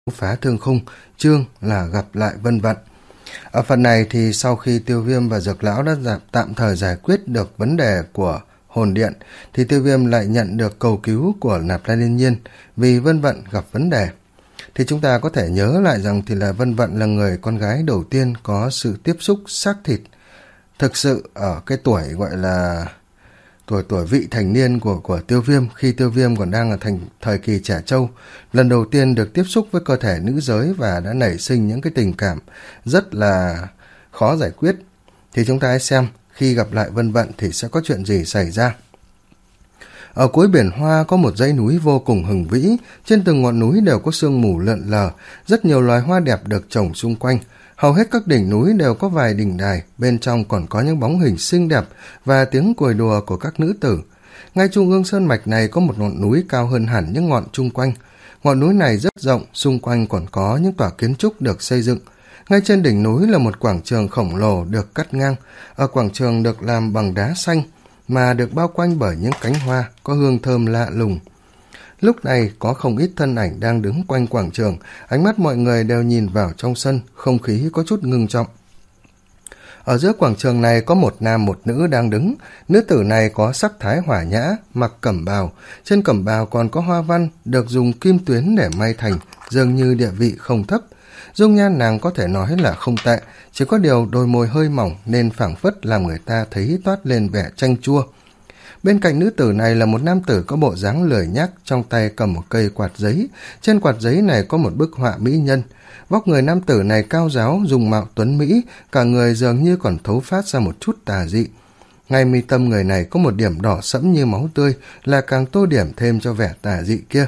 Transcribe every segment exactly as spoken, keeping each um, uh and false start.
Phá thương khung, chương là gặp lại Vân Vận. Ở phần này thì sau khi Tiêu Viêm và Dược Lão đã giảm, tạm thời giải quyết được vấn đề của hồn điện, thì Tiêu Viêm lại nhận được cầu cứu của Nạp Lan Yên Nhiên vì Vân Vận gặp vấn đề. Thì chúng ta có thể nhớ lại rằng thì là Vân Vận là người con gái đầu tiên có sự tiếp xúc xác thịt thực sự ở cái tuổi gọi là tuổi tuổi vị thành niên của của Tiêu Viêm, khi Tiêu Viêm còn đang ở thành thời kỳ trẻ trâu, lần đầu tiên được tiếp xúc với cơ thể nữ giới và đã nảy sinh những cái tình cảm rất là khó giải quyết. Thì chúng ta hãy xem khi gặp lại Vân Vận thì sẽ có chuyện gì xảy ra. Ở cuối biển hoa có một dãy núi vô cùng hùng vĩ, trên từng ngọn núi đều có sương mù lượn lờ, rất nhiều loài hoa đẹp được trồng xung quanh. Hầu hết các đỉnh núi đều có vài đỉnh đài, bên trong còn có những bóng hình xinh đẹp và tiếng cười đùa của các nữ tử. Ngay trung ương sơn mạch này có một ngọn núi cao hơn hẳn những ngọn chung quanh. Ngọn núi này rất rộng, xung quanh còn có những tòa kiến trúc được xây dựng. Ngay trên đỉnh núi là một quảng trường khổng lồ được cắt ngang. Ở quảng trường được làm bằng đá xanh, mà được bao quanh bởi những cánh hoa có hương thơm lạ lùng. Lúc này có không ít thân ảnh đang đứng quanh quảng trường, ánh mắt mọi người đều nhìn vào trong sân, không khí có chút ngưng trọng. Ở giữa quảng trường này có một nam một nữ đang đứng, nữ tử này có sắc thái hỏa nhã, mặc cẩm bào, trên cẩm bào còn có hoa văn được dùng kim tuyến để may thành, dường như địa vị không thấp. Dung nhan nàng có thể nói là không tệ, chỉ có điều đôi môi hơi mỏng nên phảng phất làm người ta thấy toát lên vẻ chanh chua. Bên cạnh nữ tử này là một nam tử có bộ dáng lười nhác, trong tay cầm một cây quạt giấy. Trên quạt giấy này có một bức họa mỹ nhân. Vóc người nam tử này cao ráo, dùng mạo tuấn mỹ, cả người dường như còn thấu phát ra một chút tà dị. Ngay mi tâm người này có một điểm đỏ sẫm như máu tươi, là càng tô điểm thêm cho vẻ tà dị kia.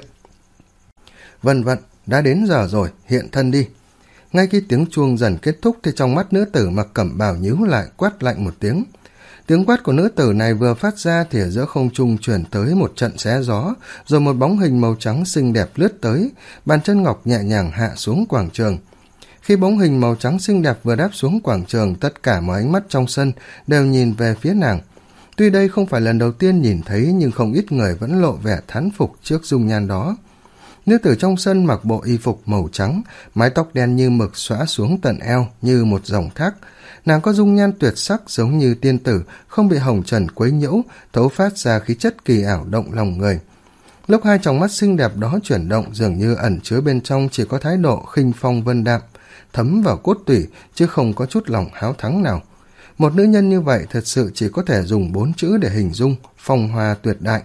Vân Vận, đã đến giờ rồi, hiện thân đi. Ngay khi tiếng chuông dần kết thúc thì trong mắt nữ tử mặc cẩm bào nhíu lại, quát lạnh một tiếng. Tiếng quát của nữ tử này vừa phát ra thì ở giữa không trung chuyển tới một trận xé gió, rồi một bóng hình màu trắng xinh đẹp lướt tới, bàn chân ngọc nhẹ nhàng hạ xuống quảng trường. Khi bóng hình màu trắng xinh đẹp vừa đáp xuống quảng trường, tất cả mọi ánh mắt trong sân đều nhìn về phía nàng. Tuy đây không phải lần đầu tiên nhìn thấy, nhưng không ít người vẫn lộ vẻ thán phục trước dung nhan đó. Nữ tử trong sân mặc bộ y phục màu trắng, mái tóc đen như mực xõa xuống tận eo như một dòng thác. Nàng có dung nhan tuyệt sắc giống như tiên tử, không bị hồng trần quấy nhiễu, thấu phát ra khí chất kỳ ảo động lòng người. Lúc hai tròng mắt xinh đẹp đó chuyển động, dường như ẩn chứa bên trong chỉ có thái độ khinh phong vân đạm, thấm vào cốt tủy chứ không có chút lòng háo thắng nào. Một nữ nhân như vậy thật sự chỉ có thể dùng bốn chữ để hình dung: phong hoa tuyệt đại.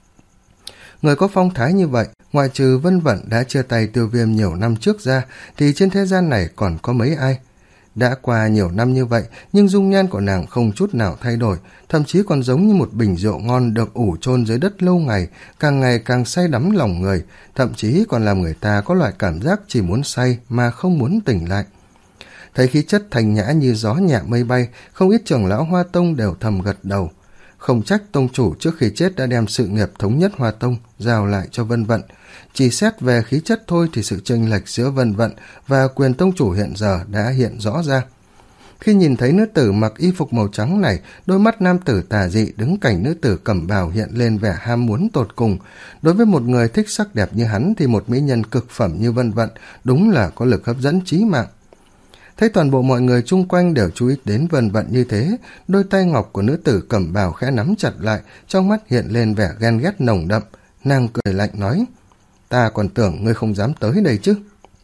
Người có phong thái như vậy, ngoại trừ Vân Vận đã chia tay Tiêu Viêm nhiều năm trước ra, thì trên thế gian này còn có mấy ai? Đã qua nhiều năm như vậy, nhưng dung nhan của nàng không chút nào thay đổi, thậm chí còn giống như một bình rượu ngon được ủ chôn dưới đất lâu ngày, càng ngày càng say đắm lòng người, thậm chí còn làm người ta có loại cảm giác chỉ muốn say mà không muốn tỉnh lại. Thấy khí chất thanh nhã như gió nhẹ mây bay, không ít trưởng lão Hoa Tông đều thầm gật đầu. Không trách tông chủ trước khi chết đã đem sự nghiệp thống nhất Hoa Tông giao lại cho Vân Vận. Chỉ xét về khí chất thôi thì sự chênh lệch giữa Vân Vận và quyền tông chủ hiện giờ đã hiện rõ ra. Khi nhìn thấy nữ tử mặc y phục màu trắng này, đôi mắt nam tử tà dị đứng cạnh nữ tử cẩm bào hiện lên vẻ ham muốn tột cùng. Đối với một người thích sắc đẹp như hắn thì một mỹ nhân cực phẩm như Vân Vận đúng là có lực hấp dẫn chí mạng. Thấy toàn bộ mọi người chung quanh đều chú ý đến Vân Vận như thế, đôi tay ngọc của nữ tử cẩm bào khẽ nắm chặt lại, trong mắt hiện lên vẻ ghen ghét nồng đậm. Nàng cười lạnh nói: Ta còn tưởng ngươi không dám tới đây chứ.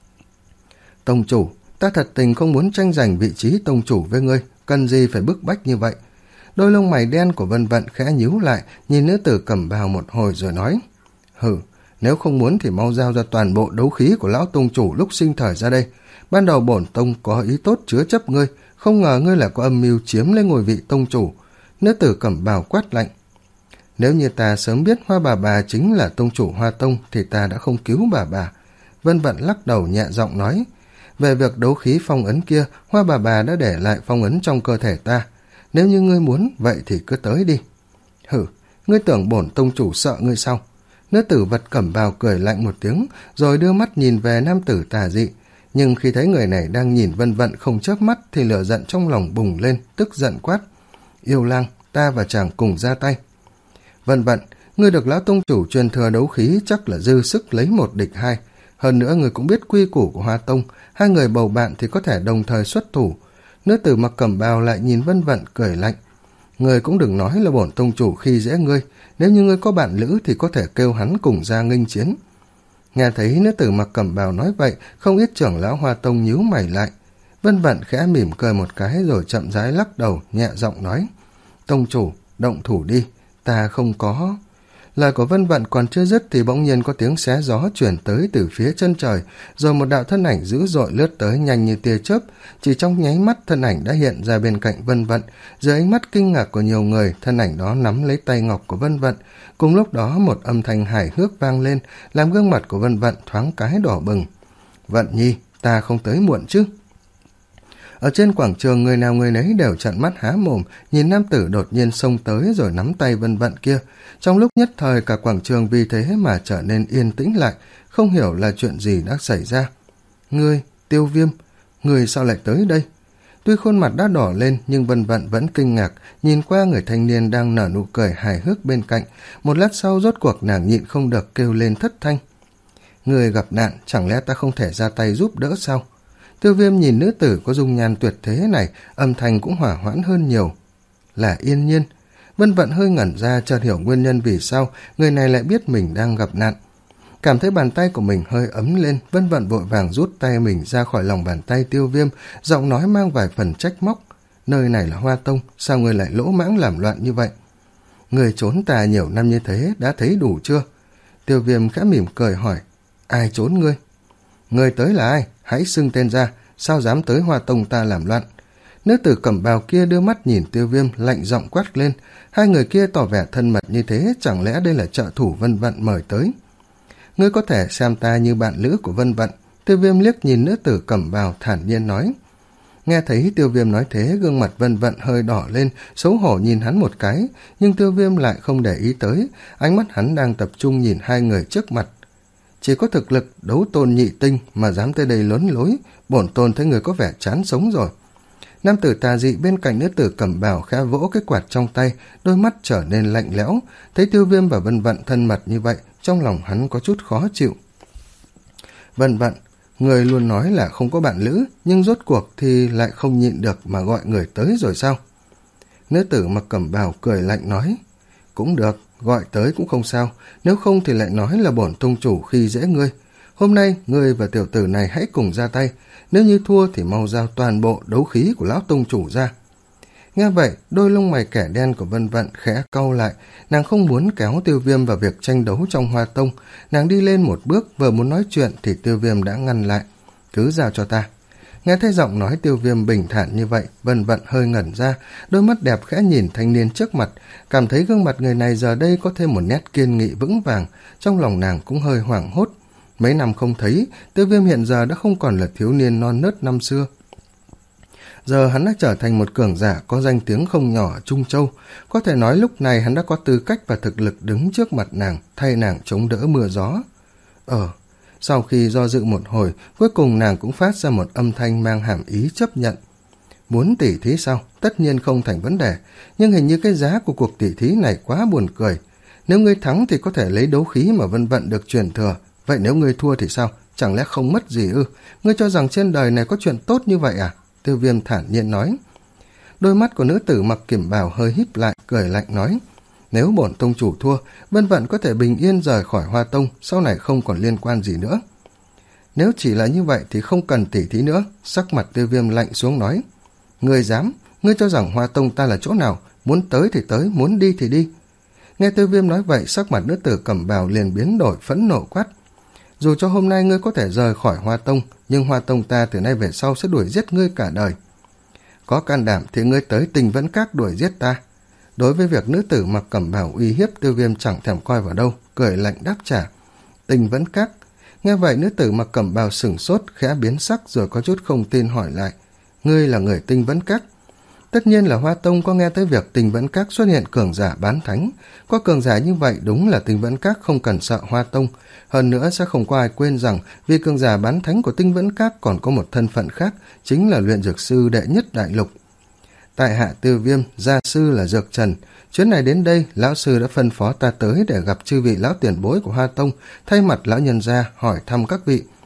Tông chủ, ta thật tình không muốn tranh giành vị trí tông chủ với ngươi, cần gì phải bức bách như vậy. Đôi lông mày đen của Vân Vận khẽ nhíu lại, nhìn nữ tử cẩm bào một hồi rồi nói: Hừ, nếu không muốn thì mau giao ra toàn bộ đấu khí của lão tông chủ lúc sinh thời ra đây. Ban đầu bổn tông có ý tốt chứa chấp ngươi, không ngờ ngươi là có âm mưu chiếm lấy ngôi vị tông chủ. Nữ tử cẩm bào quát lạnh: Nếu như ta sớm biết Hoa bà bà chính là tông chủ Hoa Tông thì ta đã không cứu bà bà. Vân Vận lắc đầu nhẹ giọng nói: Về việc đấu khí phong ấn kia, Hoa bà bà đã để lại phong ấn trong cơ thể ta. Nếu như ngươi muốn, vậy thì cứ tới đi. Hử, ngươi tưởng bổn tông chủ sợ ngươi sao? Nữ tử vật cẩm bào cười lạnh một tiếng, rồi đưa mắt nhìn về nam tử tà dị. Nhưng khi thấy người này đang nhìn Vân Vận không chớp mắt thì lửa giận trong lòng bùng lên, tức giận quát: Yêu lang, ta và chàng cùng ra tay. Vân Vận, ngươi được lão tông chủ truyền thừa đấu khí chắc là dư sức lấy một địch hai. Hơn nữa người cũng biết quy củ của Hoa Tông, hai người bầu bạn thì có thể đồng thời xuất thủ. Nữ tử mặc cẩm bào lại nhìn Vân Vận cười lạnh. Người cũng đừng nói là bổn tông chủ khi dễ ngươi, nếu như ngươi có bạn lữ thì có thể kêu hắn cùng ra nghênh chiến. Nghe thấy nữ tử mặc cẩm bào nói vậy, không ít trưởng lão Hoa Tông nhíu mày lại. Vân Vận khẽ mỉm cười một cái rồi chậm rãi lắc đầu, nhẹ giọng nói: Tông chủ, động thủ đi, ta không có. Lời của Vân Vận còn chưa dứt thì bỗng nhiên có tiếng xé gió chuyển tới từ phía chân trời, rồi một đạo thân ảnh dữ dội lướt tới nhanh như tia chớp. Chỉ trong nháy mắt, thân ảnh đã hiện ra bên cạnh Vân Vận. Dưới ánh mắt kinh ngạc của nhiều người, thân ảnh đó nắm lấy tay ngọc của Vân Vận. Cùng lúc đó một âm thanh hài hước vang lên, làm gương mặt của Vân Vận thoáng cái đỏ bừng. Vận nhi, ta không tới muộn chứ? Ở trên quảng trường, người nào người nấy đều trợn mắt há mồm nhìn nam tử đột nhiên xông tới rồi nắm tay Vân Vận kia. Trong lúc nhất thời, cả quảng trường vì thế mà trở nên yên tĩnh lại, không hiểu là chuyện gì đã xảy ra. Ngươi, Tiêu Viêm, ngươi sao lại tới đây? Tuy khuôn mặt đã đỏ lên nhưng Vân Vận vẫn kinh ngạc nhìn qua người thanh niên đang nở nụ cười hài hước bên cạnh. Một lát sau rốt cuộc nàng nhịn không được kêu lên thất thanh. Ngươi gặp nạn, chẳng lẽ ta không thể ra tay giúp đỡ sao? Tiêu Viêm nhìn nữ tử có dung nhan tuyệt thế này, âm thanh cũng hỏa hoãn hơn nhiều. Là Yên Nhiên. Vân Vận hơi ngẩn ra, chợt hiểu nguyên nhân vì sao người này lại biết mình đang gặp nạn. Cảm thấy bàn tay của mình hơi ấm lên, Vân Vận vội vàng rút tay mình ra khỏi lòng bàn tay Tiêu Viêm, giọng nói mang vài phần trách móc. Nơi này là Hoa Tông, sao ngươi lại lỗ mãng làm loạn như vậy? Người trốn ta nhiều năm như thế, đã thấy đủ chưa? Tiêu Viêm khẽ mỉm cười hỏi. Ai trốn ngươi? Ngươi tới là ai? Hãy xưng tên ra, sao dám tới Hoa Tông ta làm loạn? Nữ tử cẩm bào kia đưa mắt nhìn Tiêu Viêm, lạnh giọng quát lên. Hai người kia tỏ vẻ thân mật như thế, chẳng lẽ đây là trợ thủ Vân Vận mời tới? Ngươi có thể xem ta như bạn lữ của Vân Vận. Tiêu Viêm liếc nhìn nữ tử cẩm bào thản nhiên nói. Nghe thấy Tiêu Viêm nói thế, gương mặt Vân Vận hơi đỏ lên, xấu hổ nhìn hắn một cái, nhưng Tiêu Viêm lại không để ý tới, ánh mắt hắn đang tập trung nhìn hai người trước mặt. Chỉ có thực lực đấu tôn nhị tinh mà dám tới đây lốn lối, bổn tôn thấy người có vẻ chán sống rồi. Nam tử tà dị bên cạnh nữ tử cẩm bào khẽ vỗ cái quạt trong tay, đôi mắt trở nên lạnh lẽo. Thấy Tiêu Viêm và Vân Vận thân mật như vậy, trong lòng hắn có chút khó chịu. Vân Vận, người luôn nói là không có bạn lữ, nhưng rốt cuộc thì lại không nhịn được mà gọi người tới rồi sao? Nữ tử mặc cẩm bào cười lạnh nói. Cũng được, gọi tới cũng không sao, nếu không thì lại nói là bổn tông chủ khi dễ ngươi. Hôm nay ngươi và tiểu tử này hãy cùng ra tay, nếu như thua thì mau giao toàn bộ đấu khí của lão tông chủ ra. Nghe vậy, đôi lông mày kẻ đen của Vân Vận khẽ cau lại, nàng không muốn kéo Tiêu Viêm vào việc tranh đấu trong Hoa Tông. Nàng đi lên một bước, vừa muốn nói chuyện thì Tiêu Viêm đã ngăn lại. Cứ giao cho ta. Nghe thấy giọng nói Tiêu Viêm bình thản như vậy, Vân Vận hơi ngẩn ra, đôi mắt đẹp khẽ nhìn thanh niên trước mặt, cảm thấy gương mặt người này giờ đây có thêm một nét kiên nghị vững vàng, trong lòng nàng cũng hơi hoảng hốt. Mấy năm không thấy, Tiêu Viêm hiện giờ đã không còn là thiếu niên non nớt năm xưa. Giờ hắn đã trở thành một cường giả có danh tiếng không nhỏ ở Trung Châu, có thể nói lúc này hắn đã có tư cách và thực lực đứng trước mặt nàng, thay nàng chống đỡ mưa gió. Ờ... Sau khi do dự một hồi, cuối cùng nàng cũng phát ra một âm thanh mang hàm ý chấp nhận. Muốn tỉ thí sao? Tất nhiên không thành vấn đề, nhưng hình như cái giá của cuộc tỉ thí này quá buồn cười. Nếu ngươi thắng thì có thể lấy đấu khí mà Vân Vận được truyền thừa, vậy nếu ngươi thua thì sao? Chẳng lẽ không mất gì ư? Ngươi cho rằng trên đời này có chuyện tốt như vậy à? Tiêu Viêm thản nhiên nói. Đôi mắt của nữ tử mặc kiểm bào hơi híp lại, cười lạnh nói. Nếu bổn tông chủ thua, Vân Vận có thể bình yên rời khỏi Hoa Tông, sau này không còn liên quan gì nữa. Nếu chỉ là như vậy thì không cần tỉ thí nữa. Sắc mặt Tiêu Viêm lạnh xuống nói. Ngươi dám, ngươi cho rằng Hoa Tông ta là chỗ nào, muốn tới thì tới, muốn đi thì đi. Nghe Tiêu Viêm nói vậy, sắc mặt nữ tử cẩm bào liền biến đổi, phẫn nộ quát. Dù cho hôm nay ngươi có thể rời khỏi Hoa Tông, nhưng Hoa Tông ta từ nay về sau sẽ đuổi giết ngươi cả đời. Có can đảm thì ngươi tới Tình Vẫn Các đuổi giết ta. Đối với việc nữ tử mặc cẩm bào uy hiếp, Tiêu Viêm chẳng thèm coi vào đâu, cười lạnh đáp trả. Tình Vẫn Các. Nghe vậy, nữ tử mặc cẩm bào sửng sốt, khẽ biến sắc rồi có chút không tin hỏi lại. Ngươi là người Tinh Vẫn Các? Tất nhiên là Hoa Tông có nghe tới việc Tinh Vẫn Các xuất hiện cường giả bán thánh. Có cường giả như vậy đúng là Tinh Vẫn Các không cần sợ Hoa Tông. Hơn nữa sẽ không có ai quên rằng vì cường giả bán thánh của Tinh Vẫn Các còn có một thân phận khác, chính là luyện dược sư đệ nhất đại lục. Tại hạ Tiêu Viêm, gia sư là Dược Trần. Chuyến này đến đây, lão sư đã phân phó ta tới để gặp chư vị lão tiền bối của Hoa Tông, thay mặt lão nhân gia hỏi thăm các vị.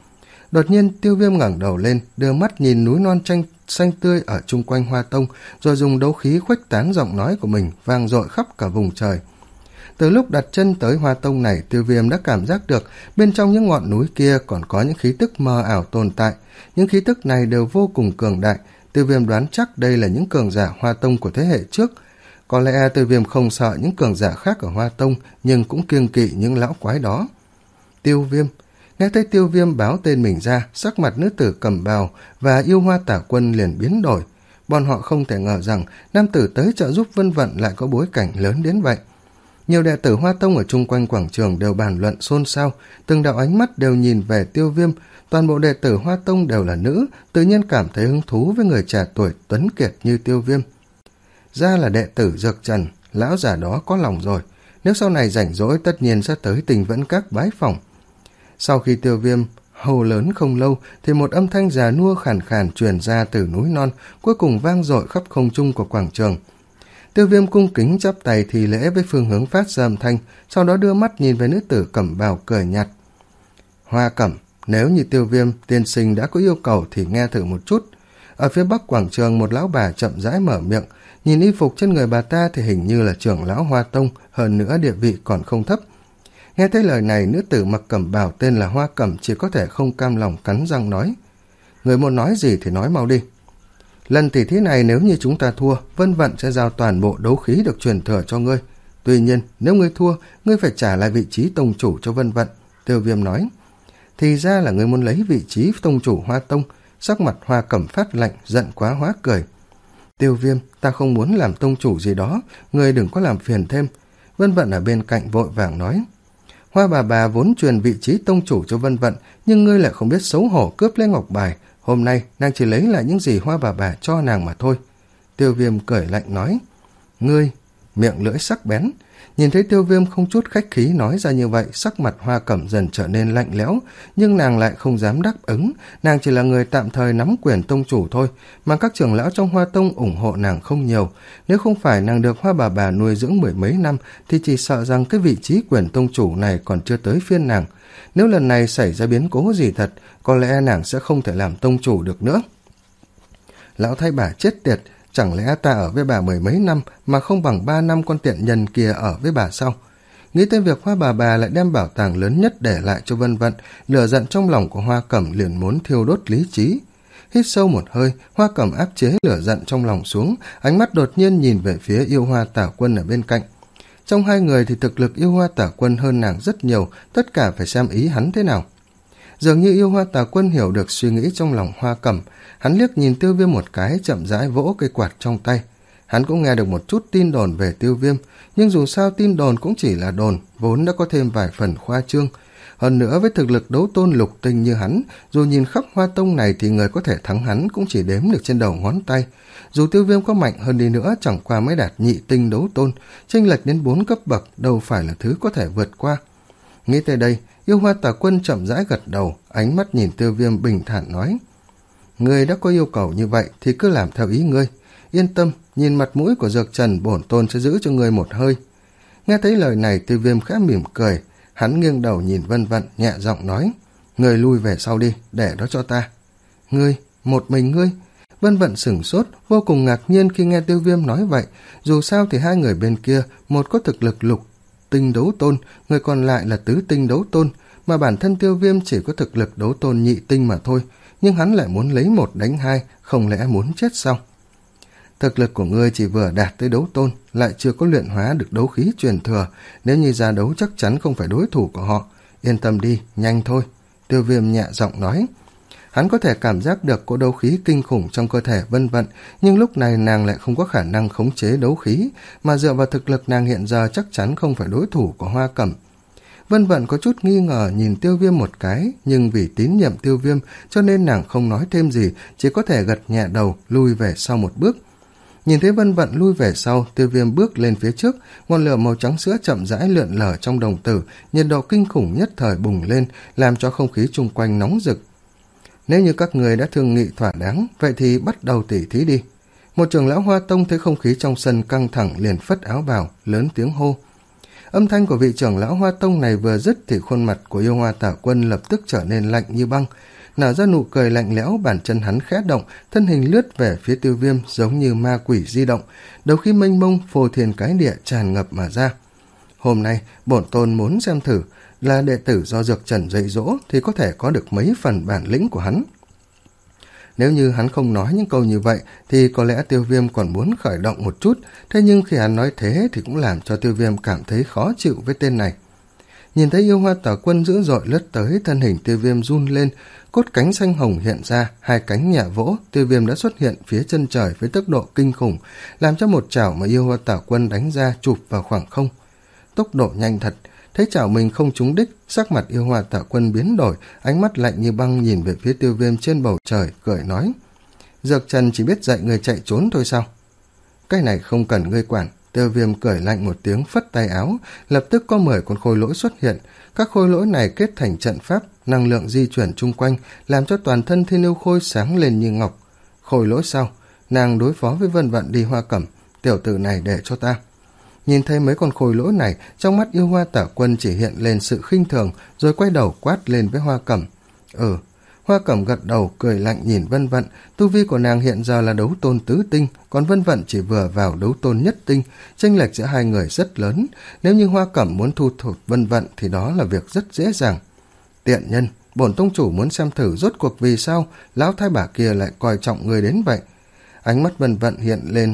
Đột nhiên Tiêu Viêm ngẩng đầu lên, đưa mắt nhìn núi non tranh xanh tươi ở chung quanh Hoa Tông, rồi dùng đấu khí khuếch tán giọng nói của mình vang dội khắp cả vùng trời. Từ lúc đặt chân tới Hoa Tông này, Tiêu Viêm đã cảm giác được bên trong những ngọn núi kia còn có những khí tức mờ ảo tồn tại. Những khí tức này đều vô cùng cường đại. Tiêu Viêm đoán chắc đây là những cường giả Hoa Tông của thế hệ trước. Có lẽ Tiêu Viêm không sợ những cường giả khác ở Hoa Tông, nhưng cũng kiêng kỵ những lão quái đó. Tiêu Viêm. Nghe thấy Tiêu Viêm báo tên mình ra, sắc mặt nữ tử Cẩm Bào và Yêu Hoa Tả Quân liền biến đổi. Bọn họ không thể ngờ rằng nam tử tới trợ giúp Vân Vận lại có bối cảnh lớn đến vậy. Nhiều đệ tử Hoa Tông ở chung quanh quảng trường đều bàn luận xôn xao, từng đạo ánh mắt đều nhìn về Tiêu Viêm. Toàn bộ đệ tử Hoa Tông đều là nữ, tự nhiên cảm thấy hứng thú với người trẻ tuổi tuấn kiệt như Tiêu Viêm. Ra là đệ tử Dược Trần, lão già đó có lòng rồi. Nếu sau này rảnh rỗi tất nhiên sẽ tới Tình Vẫn Các bái phỏng. Sau khi Tiêu Viêm hô lớn không lâu thì một âm thanh già nua khàn khàn truyền ra từ núi non, cuối cùng vang dội khắp không trung của quảng trường. Tiêu Viêm cung kính chắp tay thì lễ với phương hướng phát ra âm thanh, sau đó đưa mắt nhìn về nữ tử Cẩm Bào cười nhạt. Hoa Cẩm, nếu như Tiêu Viêm tiên sinh đã có yêu cầu thì nghe thử một chút. Ở phía bắc quảng trường, một lão bà chậm rãi mở miệng, nhìn y phục trên người bà ta thì hình như là trưởng lão Hoa Tông, hơn nữa địa vị còn không thấp. Nghe thấy lời này, nữ tử mặc cẩm bào tên là Hoa Cẩm chỉ có thể không cam lòng cắn răng nói. Người muốn nói gì thì nói mau đi. Lần tỷ thí này nếu như chúng ta thua, Vân Vận sẽ giao toàn bộ đấu khí được truyền thừa cho ngươi. Tuy nhiên, nếu ngươi thua, ngươi phải trả lại vị trí tông chủ cho Vân Vận. Tiêu Viêm nói. Thì ra là ngươi muốn lấy vị trí tông chủ Hoa Tông. Sắc mặt Hoa Cẩm phát lạnh, giận quá hóa cười. Tiêu Viêm, ta không muốn làm tông chủ gì đó, ngươi đừng có làm phiền thêm. Vân Vận ở bên cạnh vội vàng nói. Hoa bà bà vốn truyền vị trí tông chủ cho Vân Vận, nhưng ngươi lại không biết xấu hổ cướp lấy ngọc bài. Hôm nay nàng chỉ lấy lại những gì Hoa bà bà cho nàng mà thôi. Tiêu Viêm cười lạnh nói. Ngươi, miệng lưỡi sắc bén. Nhìn thấy Tiêu Viêm không chút khách khí nói ra như vậy, sắc mặt Hoa Cẩm dần trở nên lạnh lẽo, nhưng nàng lại không dám đáp ứng. Nàng chỉ là người tạm thời nắm quyền tông chủ thôi, mà các trưởng lão trong Hoa Tông ủng hộ nàng không nhiều. Nếu không phải nàng được Hoa bà bà nuôi dưỡng mười mấy năm, thì chỉ sợ rằng cái vị trí quyền tông chủ này còn chưa tới phiên nàng. Nếu lần này xảy ra biến cố gì thật, có lẽ nàng sẽ không thể làm tông chủ được nữa. Lão thay bà chết tiệt, chẳng lẽ ta ở với bà mười mấy năm mà không bằng ba năm con tiện nhân kia ở với bà sao? Nghĩ tới việc Hoa bà bà lại đem bảo tàng lớn nhất để lại cho Vân Vận, lửa giận trong lòng của Hoa Cẩm liền muốn thiêu đốt lý trí. Hít sâu một hơi, Hoa Cẩm áp chế lửa giận trong lòng xuống, ánh mắt đột nhiên nhìn về phía Yêu Hoa Tả Quân ở bên cạnh. Trong hai người thì thực lực Yêu Hoa Tả Quân hơn nàng rất nhiều, tất cả phải xem ý hắn thế nào. Dường như Yêu Hoa Tả Quân hiểu được suy nghĩ trong lòng Hoa Cẩm, hắn liếc nhìn Tiêu Viêm một cái, chậm rãi vỗ cây quạt trong tay. Hắn cũng nghe được một chút tin đồn về Tiêu Viêm, nhưng dù sao tin đồn cũng chỉ là đồn, vốn đã có thêm vài phần khoa trương. Hơn nữa với thực lực đấu tôn lục tinh như hắn, dù nhìn khắp Hoa Tông này thì người có thể thắng hắn cũng chỉ đếm được trên đầu ngón tay. Dù Tiêu Viêm có mạnh hơn đi nữa chẳng qua mới đạt nhị tinh đấu tôn, chênh lệch đến bốn cấp bậc đâu phải là thứ có thể vượt qua. Nghĩ tới đây, Yêu Hoa Tả Quân chậm rãi gật đầu, ánh mắt nhìn Tiêu Viêm bình thản nói. Ngươi đã có yêu cầu như vậy thì cứ làm theo ý ngươi. Yên tâm, nhìn mặt mũi của Dược Trần, bổn tôn sẽ giữ cho ngươi một hơi. Nghe thấy lời này, Tiêu Viêm khẽ mỉm cười, hắn nghiêng đầu nhìn Vân Vận, nhẹ giọng nói. Ngươi lui về sau đi, để đó cho ta. Ngươi, một mình ngươi? Vân Vận sửng sốt, vô cùng ngạc nhiên khi nghe Tiêu Viêm nói vậy. Dù sao thì hai người bên kia, một có thực lực lục tinh đấu tôn, người còn lại là tứ tinh đấu tôn, mà bản thân Tiêu Viêm chỉ có thực lực đấu tôn nhị tinh mà thôi, nhưng hắn lại muốn lấy một đánh hai, không lẽ muốn chết sao? Thực lực của ngươi chỉ vừa đạt tới đấu tôn, lại chưa có luyện hóa được đấu khí truyền thừa, nếu như ra đấu chắc chắn không phải đối thủ của họ. Yên tâm đi, nhanh thôi. Tiêu Viêm nhẹ giọng nói. Hắn có thể cảm giác được có đấu khí kinh khủng trong cơ thể Vân Vận, nhưng lúc này nàng lại không có khả năng khống chế đấu khí, mà dựa vào thực lực nàng hiện giờ chắc chắn không phải đối thủ của Hoa Cẩm. Vân Vận có chút nghi ngờ nhìn Tiêu Viêm một cái, nhưng vì tín nhiệm Tiêu Viêm cho nên nàng không nói thêm gì, chỉ có thể gật nhẹ đầu, lui về sau một bước. Nhìn thấy Vân Vận lui về sau, Tiêu Viêm bước lên phía trước, ngọn lửa màu trắng sữa chậm rãi lượn lờ trong đồng tử, nhiệt độ kinh khủng nhất thời bùng lên, làm cho không khí chung quanh nóng rực. Nếu như các người đã thương nghị thỏa đáng, vậy thì bắt đầu tỉ thí đi. Một trưởng lão Hoa Tông thấy không khí trong sân căng thẳng liền phất áo bào, lớn tiếng hô. Âm thanh của vị trưởng lão Hoa Tông này vừa dứt thì khuôn mặt của Yêu Hoa Tả Quân lập tức trở nên lạnh như băng. nở ra nụ cười lạnh lẽo, bàn chân hắn khẽ động, thân hình lướt về phía Tiêu Viêm giống như ma quỷ di động, đầu khí mênh mông phô thiên cái địa tràn ngập mà ra. Hôm nay bổn tôn muốn xem thử là đệ tử do Dược Trần dạy dỗ thì có thể có được mấy phần bản lĩnh của hắn. Nếu như hắn không nói những câu như vậy thì có lẽ Tiêu Viêm còn muốn khởi động một chút, thế nhưng khi hắn nói thế thì cũng làm cho Tiêu Viêm cảm thấy khó chịu với tên này. Nhìn thấy yêu hoa tà quân dữ dội lướt tới, thân hình Tiêu Viêm run lên, cốt cánh xanh hồng hiện ra, hai cánh nhẹ vỗ, Tiêu Viêm đã xuất hiện phía chân trời với tốc độ kinh khủng, làm cho một chảo mà yêu hoa tà quân đánh ra chụp vào khoảng không. Tốc độ nhanh thật, thấy chảo mình không trúng đích, sắc mặt yêu hoa tà quân biến đổi, ánh mắt lạnh như băng nhìn về phía Tiêu Viêm trên bầu trời, cười nói: Dược Trần chỉ biết dạy người chạy trốn thôi sao? Cái này không cần ngươi quản. Tiêu Viêm cười lạnh một tiếng, phất tay áo, lập tức có mười con khôi lỗi xuất hiện. Các khôi lỗi này kết thành trận pháp, năng lượng di chuyển chung quanh, làm cho toàn thân Thiên Yêu Khôi sáng lên như ngọc. Khôi lỗi sau, nàng đối phó với Vân Vận đi Hoa Cẩm, tiểu tử này để cho ta. Nhìn thấy mấy con khôi lỗi này, trong mắt yêu hoa tả quân chỉ hiện lên sự khinh thường, rồi quay đầu quát lên với Hoa Cẩm. Ừ. Hoa Cẩm gật đầu, cười lạnh nhìn Vân Vận, tu vi của nàng hiện giờ là đấu tôn tứ tinh, còn Vân Vận chỉ vừa vào đấu tôn nhất tinh, chênh lệch giữa hai người rất lớn, nếu như Hoa Cẩm muốn thu thập Vân Vận thì đó là việc rất dễ dàng. Tiện nhân, bổn tông chủ muốn xem thử rốt cuộc vì sao lão thái bà kia lại coi trọng người đến vậy. Ánh mắt Vân Vận hiện lên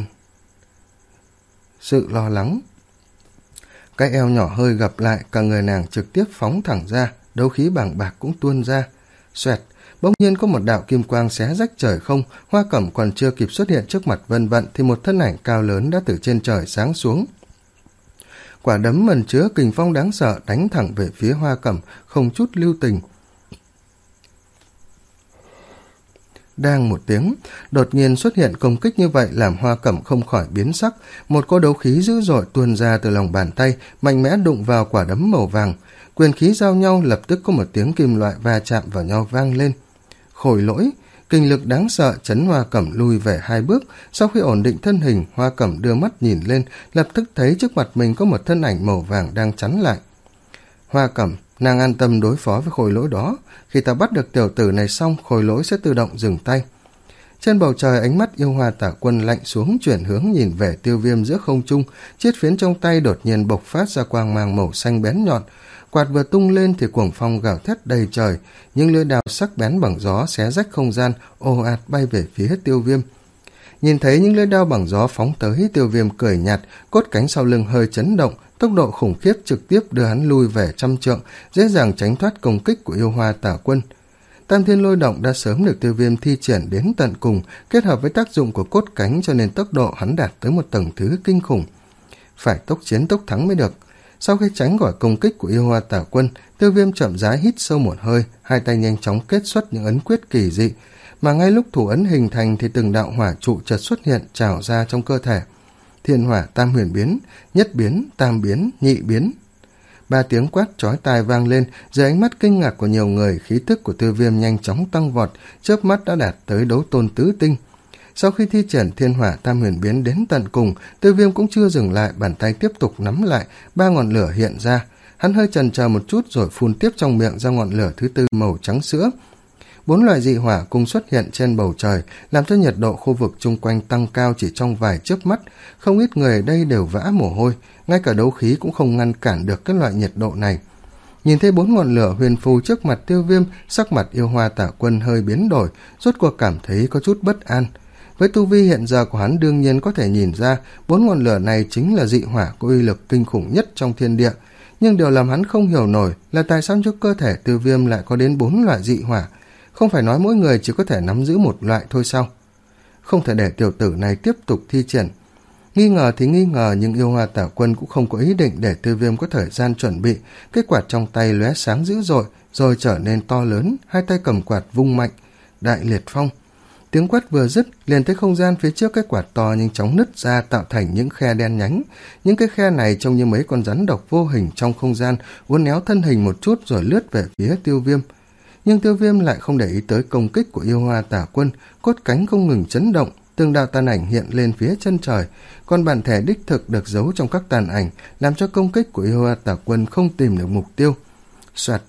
sự lo lắng. Cái eo nhỏ hơi gập lại, cả người nàng trực tiếp phóng thẳng ra, đấu khí bàng bạc cũng tuôn ra. Xoẹt, bỗng nhiên có một đạo kim quang xé rách trời không, Hoa Cẩm còn chưa kịp xuất hiện trước mặt Vân Vận thì một thân ảnh cao lớn đã từ trên trời sáng xuống. Quả đấm mần chứa kình phong đáng sợ đánh thẳng về phía Hoa Cẩm, không chút lưu tình. Đang một tiếng, đột nhiên xuất hiện công kích như vậy làm Hoa Cẩm không khỏi biến sắc, một cỗ đấu khí dữ dội tuôn ra từ lòng bàn tay, mạnh mẽ đụng vào quả đấm màu vàng. Quyền khí giao nhau, lập tức có một tiếng kim loại va chạm vào nhau vang lên. Khôi lỗi, kinh lực đáng sợ chấn Hoa Cẩm lui về hai bước. Sau khi ổn định thân hình, Hoa Cẩm đưa mắt nhìn lên, lập tức thấy trước mặt mình có một thân ảnh màu vàng đang chắn lại. Hoa Cẩm, nàng an tâm đối phó với khôi lỗi đó, khi ta bắt được tiểu tử này xong, khôi lỗi sẽ tự động dừng tay. Trên bầu trời, ánh mắt yêu hoa tả quân lạnh xuống, chuyển hướng nhìn về Tiêu Viêm giữa không trung, chiếc phiến trong tay đột nhiên bộc phát ra quang mang màu xanh bén nhọn. Quạt vừa tung lên thì cuồng phong gào thét đầy trời, những lưỡi đao sắc bén bằng gió xé rách không gian, ồ ạt bay về phía Tiêu Viêm. Nhìn thấy những lưỡi đao bằng gió phóng tới, Tiêu Viêm cười nhạt, cốt cánh sau lưng hơi chấn động, tốc độ khủng khiếp trực tiếp đưa hắn lui về trăm trượng, dễ dàng tránh thoát công kích của yêu hoa tả quân. Tam thiên lôi động đã sớm được Tiêu Viêm thi triển đến tận cùng, kết hợp với tác dụng của cốt cánh cho nên tốc độ hắn đạt tới một tầng thứ kinh khủng. Phải tốc chiến tốc thắng mới được. Sau khi tránh khỏi công kích của yêu hoa tả quân, Tiêu Viêm chậm rãi hít sâu một hơi, hai tay nhanh chóng kết xuất những ấn quyết kỳ dị, mà ngay lúc thủ ấn hình thành thì từng đạo hỏa trụ chợt xuất hiện trào ra trong cơ thể. Thiên hỏa tam huyền biến, nhất biến, tam biến, nhị biến. Ba tiếng quát chói tai vang lên, dưới ánh mắt kinh ngạc của nhiều người, khí tức của Tiêu Viêm nhanh chóng tăng vọt, chớp mắt đã đạt tới đấu tôn tứ tinh. Sau khi thi triển thiên hỏa tam huyền biến đến tận cùng, Tiêu Viêm cũng chưa dừng lại, bàn tay tiếp tục nắm lại, ba ngọn lửa hiện ra. Hắn hơi chần chờ một chút rồi phun tiếp trong miệng ra ngọn lửa thứ tư màu trắng sữa. Bốn loại dị hỏa cùng xuất hiện trên bầu trời, làm cho nhiệt độ khu vực chung quanh tăng cao chỉ trong vài chớp mắt. Không ít người ở đây đều vã mồ hôi, ngay cả đấu khí cũng không ngăn cản được các loại nhiệt độ này. Nhìn thấy bốn ngọn lửa huyền phù trước mặt Tiêu Viêm, sắc mặt yêu hoa tả quân hơi biến đổi, rốt cuộc cảm thấy có chút bất an. Với tu vi hiện giờ của hắn đương nhiên có thể nhìn ra bốn ngọn lửa này chính là dị hỏa có uy lực kinh khủng nhất trong thiên địa, nhưng điều làm hắn không hiểu nổi là tại sao trong cơ thể Tiêu Viêm lại có đến bốn loại dị hỏa. Không phải nói mỗi người chỉ có thể nắm giữ một loại thôi sao? Không thể để tiểu tử này tiếp tục thi triển. Nghi ngờ thì nghi ngờ, nhưng yêu hoa tả quân cũng không có ý định để Tiêu Viêm có thời gian chuẩn bị. Cái quạt trong tay lóe sáng dữ dội, rồi trở nên to lớn, hai tay cầm quạt vung mạnh. Đại liệt phong. Tiếng quát vừa dứt, liền thấy không gian phía trước cái quạt to nhanh chóng nứt ra, tạo thành những khe đen nhánh. Những cái khe này trông như mấy con rắn độc vô hình trong không gian, uốn éo thân hình một chút rồi lướt về phía Tiêu Viêm. Nhưng Tiêu Viêm lại không để ý tới công kích của yêu hoa tả quân, cốt cánh không ngừng chấn động, từng đạo tàn ảnh hiện lên phía chân trời, còn bản thể đích thực được giấu trong các tàn ảnh, làm cho công kích của yêu hoa tả quân không tìm được mục tiêu. Soạt,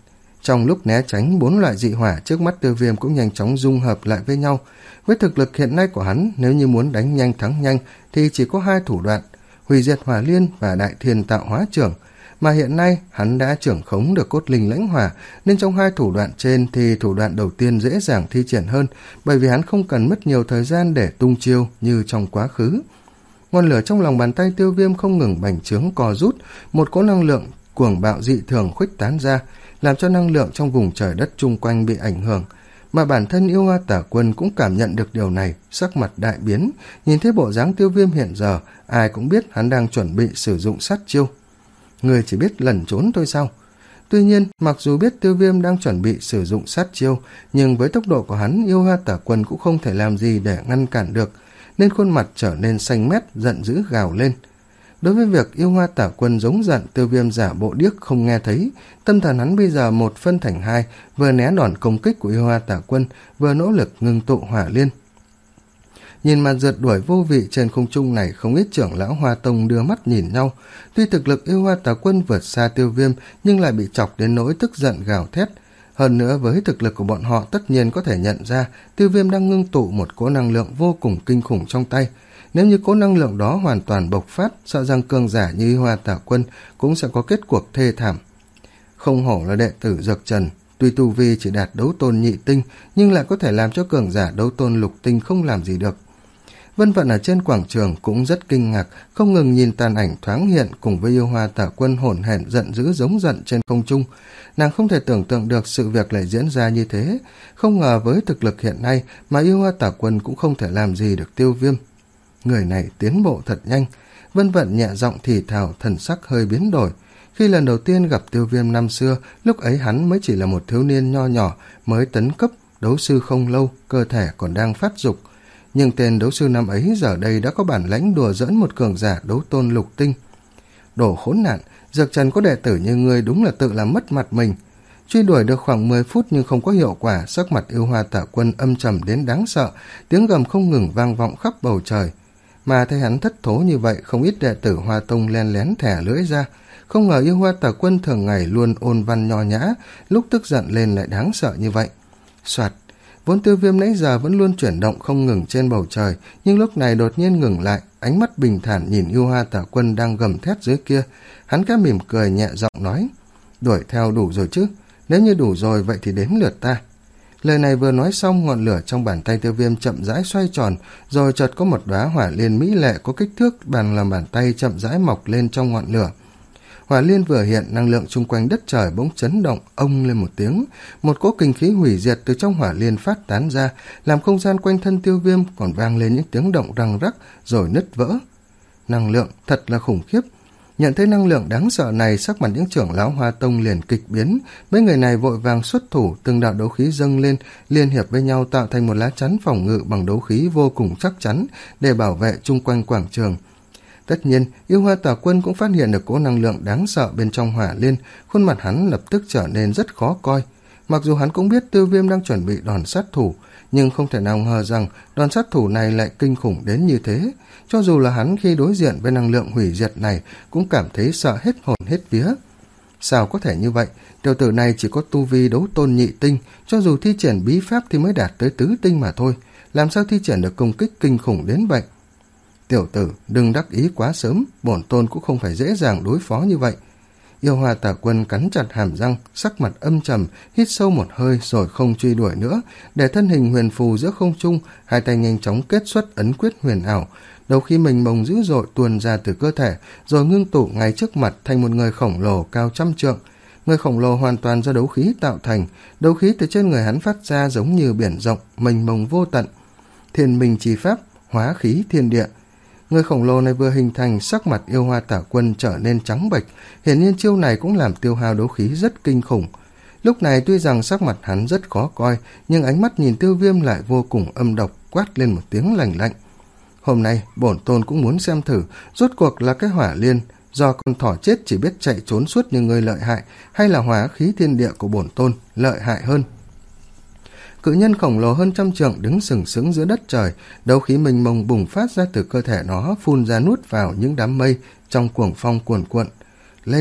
Trong lúc né tránh bốn loại dị hỏa trước mắt Tiêu Viêm cũng nhanh chóng dung hợp lại với nhau. Với thực lực hiện nay của hắn, nếu như muốn đánh nhanh thắng nhanh thì chỉ có hai thủ đoạn, hủy diệt hỏa liên và đại thiên tạo hóa trưởng. Mà hiện nay hắn đã trưởng khống được cốt linh lãnh hỏa, nên trong hai thủ đoạn trên thì thủ đoạn đầu tiên dễ dàng thi triển hơn, bởi vì hắn không cần mất nhiều thời gian để tung chiêu như trong quá khứ. Ngọn lửa trong lòng bàn tay Tiêu Viêm không ngừng bành trướng co rút, một cỗ năng lượng cuồng bạo dị thường khuếch tán ra, làm cho năng lượng trong vùng trời đất chung quanh bị ảnh hưởng. Mà bản thân Yêu Hoa Tả Quân cũng cảm nhận được điều này, sắc mặt đại biến, nhìn thấy bộ dáng Tiêu Viêm hiện giờ, ai cũng biết hắn đang chuẩn bị sử dụng sát chiêu. Người chỉ biết lẩn trốn thôi sao? Tuy nhiên, mặc dù biết Tiêu Viêm đang chuẩn bị sử dụng sát chiêu, nhưng với tốc độ của hắn, Yêu Hoa Tả Quân cũng không thể làm gì để ngăn cản được, nên khuôn mặt trở nên xanh mét, giận dữ gào lên. Đối với việc Yêu Hoa Tả Quân giống giận, Tiêu Viêm giả bộ điếc không nghe thấy, tâm thần hắn bây giờ một phân thành hai, vừa né đòn công kích của Yêu Hoa Tả Quân, vừa nỗ lực ngưng tụ hỏa liên. Nhìn màn rượt đuổi vô vị trên không trung này, không ít trưởng lão Hoa Tông đưa mắt nhìn nhau. Tuy thực lực Yêu Hoa Tả Quân vượt xa Tiêu Viêm, nhưng lại bị chọc đến nỗi tức giận gào thét. Hơn nữa, với thực lực của bọn họ tất nhiên có thể nhận ra Tiêu Viêm đang ngưng tụ một cỗ năng lượng vô cùng kinh khủng trong tay. Nếu như cỗ năng lượng đó hoàn toàn bộc phát, sợ rằng cường giả như Yêu Hoa Tả Quân cũng sẽ có kết cuộc thê thảm. Không hổ là đệ tử Dược Trần, tuy tu vi chỉ đạt đấu tôn nhị tinh, nhưng lại có thể làm cho cường giả đấu tôn lục tinh không làm gì được. Vân Vận ở trên quảng trường cũng rất kinh ngạc, không ngừng nhìn tàn ảnh thoáng hiện cùng với Yêu Hoa Tả Quân hỗn hển giận dữ giống giận trên không trung. Nàng không thể tưởng tượng được sự việc lại diễn ra như thế, không ngờ với thực lực hiện nay mà Yêu Hoa Tả Quân cũng không thể làm gì được Tiêu Viêm. Người này tiến bộ thật nhanh. Vân Vận nhẹ giọng thì thào, thần sắc hơi biến đổi. Khi lần đầu tiên gặp Tiêu Viêm năm xưa, lúc ấy hắn mới chỉ là một thiếu niên nho nhỏ, mới tấn cấp đấu sư không lâu, cơ thể còn đang phát dục. Nhưng tên đấu sư năm ấy giờ đây đã có bản lãnh đùa giỡn một cường giả đấu tôn lục tinh. Đồ khốn nạn, Dược Trần có đệ tử như ngươi đúng là tự làm mất mặt mình. Truy đuổi được khoảng mười phút nhưng không có hiệu quả, sắc mặt Yêu Hoa Tả Quân âm trầm đến đáng sợ, tiếng gầm không ngừng vang vọng khắp bầu trời. Mà thấy hắn thất thố như vậy, không ít đệ tử Hoa Tông len lén thẻ lưỡi ra. Không ngờ Yêu Hoa Tả Quân thường ngày luôn ôn văn nho nhã, lúc tức giận lên lại đáng sợ như vậy. Soạt, vốn Tiêu Viêm nãy giờ vẫn luôn chuyển động không ngừng trên bầu trời, nhưng lúc này đột nhiên ngừng lại, ánh mắt bình thản nhìn Yêu Hoa Tả Quân đang gầm thét dưới kia. Hắn khẽ mỉm cười nhẹ giọng nói, đuổi theo đủ rồi chứ, nếu như đủ rồi vậy thì đến lượt ta. Lời này vừa nói xong, ngọn lửa trong bàn tay Tiêu Viêm chậm rãi xoay tròn, rồi chợt có một đóa hỏa liên mỹ lệ có kích thước bằng làm bàn tay chậm rãi mọc lên trong ngọn lửa. Hỏa liên vừa hiện, năng lượng chung quanh đất trời bỗng chấn động, ông lên một tiếng, một cỗ kinh khí hủy diệt từ trong hỏa liên phát tán ra, làm không gian quanh thân Tiêu Viêm còn vang lên những tiếng động răng rắc rồi nứt vỡ. Năng lượng thật là khủng khiếp. Nhận thấy năng lượng đáng sợ này, sắc mặt những trưởng lão Hoa Tông liền kịch biến, mấy người này vội vàng xuất thủ, từng đạo đấu khí dâng lên, liên hiệp với nhau tạo thành một lá chắn phòng ngự bằng đấu khí vô cùng chắc chắn để bảo vệ chung quanh quảng trường. Tất nhiên, Yêu Hoa Tả Quân cũng phát hiện được cỗ năng lượng đáng sợ bên trong hỏa liên, khuôn mặt hắn lập tức trở nên rất khó coi. Mặc dù hắn cũng biết Tiêu Viêm đang chuẩn bị đòn sát thủ, nhưng không thể nào ngờ rằng đòn sát thủ này lại kinh khủng đến như thế. Cho dù là hắn khi đối diện với năng lượng hủy diệt này cũng cảm thấy sợ hết hồn hết vía. Sao có thể như vậy? Tiểu tử này chỉ có tu vi đấu tôn nhị tinh, cho dù thi triển bí pháp thì mới đạt tới tứ tinh mà thôi. Làm sao thi triển được công kích kinh khủng đến vậy? Tiểu tử, đừng đắc ý quá sớm, bổn tôn cũng không phải dễ dàng đối phó như vậy. Yêu Hoa Tả Quân cắn chặt hàm răng, sắc mặt âm trầm, hít sâu một hơi rồi không truy đuổi nữa, để thân hình huyền phù giữa không trung, hai tay nhanh chóng kết xuất ấn quyết huyền ảo, đầu khi mình mông dữ dội tuôn ra từ cơ thể, rồi ngưng tụ ngay trước mặt thành một người khổng lồ cao trăm trượng. Người khổng lồ hoàn toàn do đấu khí tạo thành, đấu khí từ trên người hắn phát ra giống như biển rộng, mênh mông vô tận. Thiên minh chi pháp, hóa khí thiên địa. Người khổng lồ này vừa hình thành, sắc mặt Yêu Hoa Tả Quân trở nên trắng bệch, hiển nhiên chiêu này cũng làm tiêu hao đấu khí rất kinh khủng. Lúc này tuy rằng sắc mặt hắn rất khó coi, nhưng ánh mắt nhìn Tiêu Viêm lại vô cùng âm độc, quát lên một tiếng lạnh lạnh. Hôm nay bổn tôn cũng muốn xem thử rốt cuộc là cái hỏa liên do con thỏ chết chỉ biết chạy trốn suốt như người lợi hại, hay là hóa khí thiên địa của bổn tôn lợi hại hơn. Cự nhân khổng lồ hơn trăm trượng đứng sừng sững giữa đất trời, đấu khí mênh mông bùng phát ra từ cơ thể nó, phun ra nuốt vào những đám mây trong cuồng phong cuồn cuộn. Lên,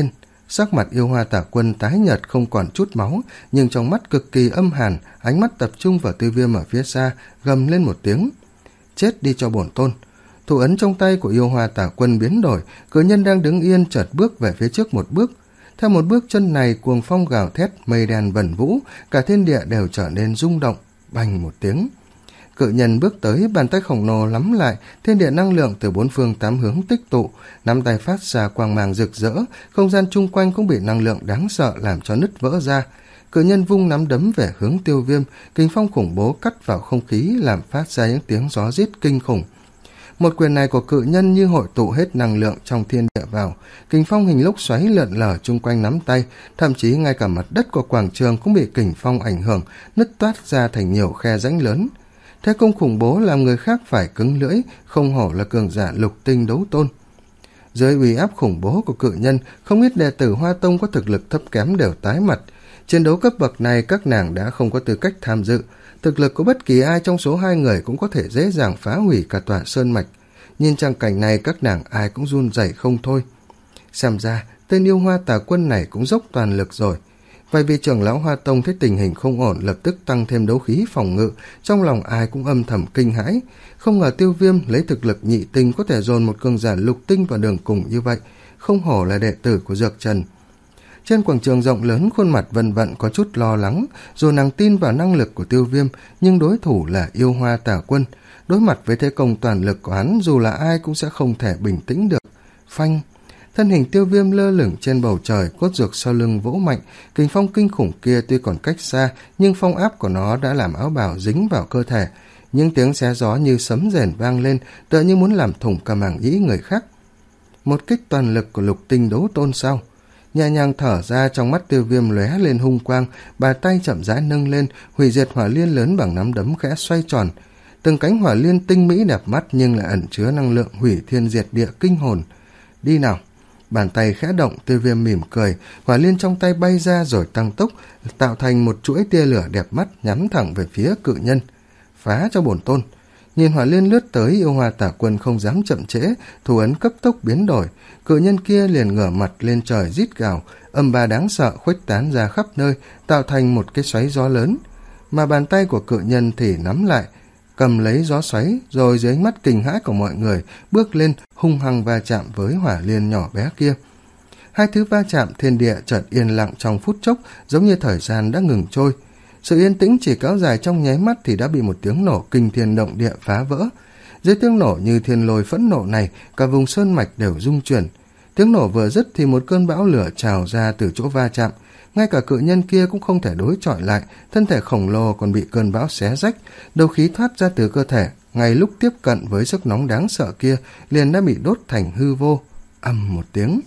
Sắc mặt Yêu Hoa Tả Quân tái nhợt không còn chút máu, nhưng trong mắt cực kỳ âm hàn, ánh mắt tập trung vào Tiêu Viêm ở phía xa, gầm lên một tiếng. Chết đi cho bổn tôn. Thủ ấn trong tay của Yêu Hoa Tả Quân biến đổi, cự nhân đang đứng yên chợt bước về phía trước một bước. Theo một bước chân này, cuồng phong gào thét, mây đen vần vũ, cả thiên địa đều trở nên rung động. Bành một tiếng, cự nhân bước tới, bàn tay khổng lồ nắm lại, thiên địa năng lượng từ bốn phương tám hướng tích tụ, nắm tay phát ra quang mang rực rỡ, không gian chung quanh cũng bị năng lượng đáng sợ làm cho nứt vỡ ra. Cự nhân vung nắm đấm về hướng Tiêu Viêm, kình phong khủng bố cắt vào không khí làm phát ra những tiếng gió rít kinh khủng. Một quyền này của cự nhân như hội tụ hết năng lượng trong thiên địa vào, kình phong hình lốc xoáy lượn lờ chung quanh nắm tay, thậm chí ngay cả mặt đất của quảng trường cũng bị kình phong ảnh hưởng, nứt toát ra thành nhiều khe rãnh lớn. Thế công khủng bố làm người khác phải cứng lưỡi, không hổ là cường giả lục tinh đấu tôn. Dưới uy áp khủng bố của cự nhân, không ít đệ tử Hoa Tông có thực lực thấp kém đều tái mặt. Chiến đấu cấp bậc này các nàng đã không có tư cách tham dự. Thực lực của bất kỳ ai trong số hai người cũng có thể dễ dàng phá hủy cả tòa sơn mạch. Nhìn trang cảnh này các nàng ai cũng run rẩy không thôi. Xem ra tên Yêu Hoa Tà Quân này cũng dốc toàn lực rồi. Vài vị trưởng lão Hoa Tông thấy tình hình không ổn, lập tức tăng thêm đấu khí phòng ngự, trong lòng ai cũng âm thầm kinh hãi. Không ngờ Tiêu Viêm lấy thực lực nhị tinh có thể dồn một cường giả lục tinh vào đường cùng như vậy, không hổ là đệ tử của Dược Trần. Trên quảng trường rộng lớn, khuôn mặt Vân Vận có chút lo lắng, dù nàng tin vào năng lực của Tiêu Viêm, nhưng đối thủ là Yêu Hoa Tà Quân. Đối mặt với thế công toàn lực của hắn, dù là ai cũng sẽ không thể bình tĩnh được. Phanh! Thân hình Tiêu Viêm lơ lửng trên bầu trời, cốt dược sau lưng vỗ mạnh, kình phong kinh khủng kia tuy còn cách xa, nhưng phong áp của nó đã làm áo bào dính vào cơ thể. Những tiếng xé gió như sấm rền vang lên, tựa như muốn làm thủng cả màng nhĩ người khác. Một kích toàn lực của lục tinh đấu tôn sao? Nhẹ nhàng thở ra, trong mắt Tiêu Viêm lóe lên hung quang, bàn tay chậm rãi nâng lên, hủy diệt hỏa liên lớn bằng nắm đấm khẽ xoay tròn. Từng cánh hỏa liên tinh mỹ đẹp mắt nhưng lại ẩn chứa năng lượng hủy thiên diệt địa kinh hồn. Đi nào! Bàn tay khẽ động, Tiêu Viêm mỉm cười, hỏa liên trong tay bay ra rồi tăng tốc, tạo thành một chuỗi tia lửa đẹp mắt nhắm thẳng về phía cự nhân. Phá cho bổn tôn! Nhìn hỏa liên lướt tới, Yêu Hoa Tả Quân không dám chậm trễ, thủ ấn cấp tốc biến đổi, cự nhân kia liền ngửa mặt lên trời rít gào, âm ba đáng sợ khuếch tán ra khắp nơi, tạo thành một cái xoáy gió lớn. Mà bàn tay của cự nhân thì nắm lại, cầm lấy gió xoáy, rồi dưới ánh mắt kinh hãi của mọi người, bước lên hung hăng va chạm với hỏa liên nhỏ bé kia. Hai thứ va chạm, thiên địa chợt yên lặng trong phút chốc, giống như thời gian đã ngừng trôi. Sự yên tĩnh chỉ kéo dài trong nháy mắt thì đã bị một tiếng nổ kinh thiên động địa phá vỡ. Dưới tiếng nổ như thiên lôi phẫn nộ này, cả vùng sơn mạch đều rung chuyển. Tiếng nổ vừa dứt thì một cơn bão lửa trào ra từ chỗ va chạm. Ngay cả cự nhân kia cũng không thể đối chọi lại, thân thể khổng lồ còn bị cơn bão xé rách, đầu khí thoát ra từ cơ thể, ngay lúc tiếp cận với sức nóng đáng sợ kia, liền đã bị đốt thành hư vô. Ầm một tiếng.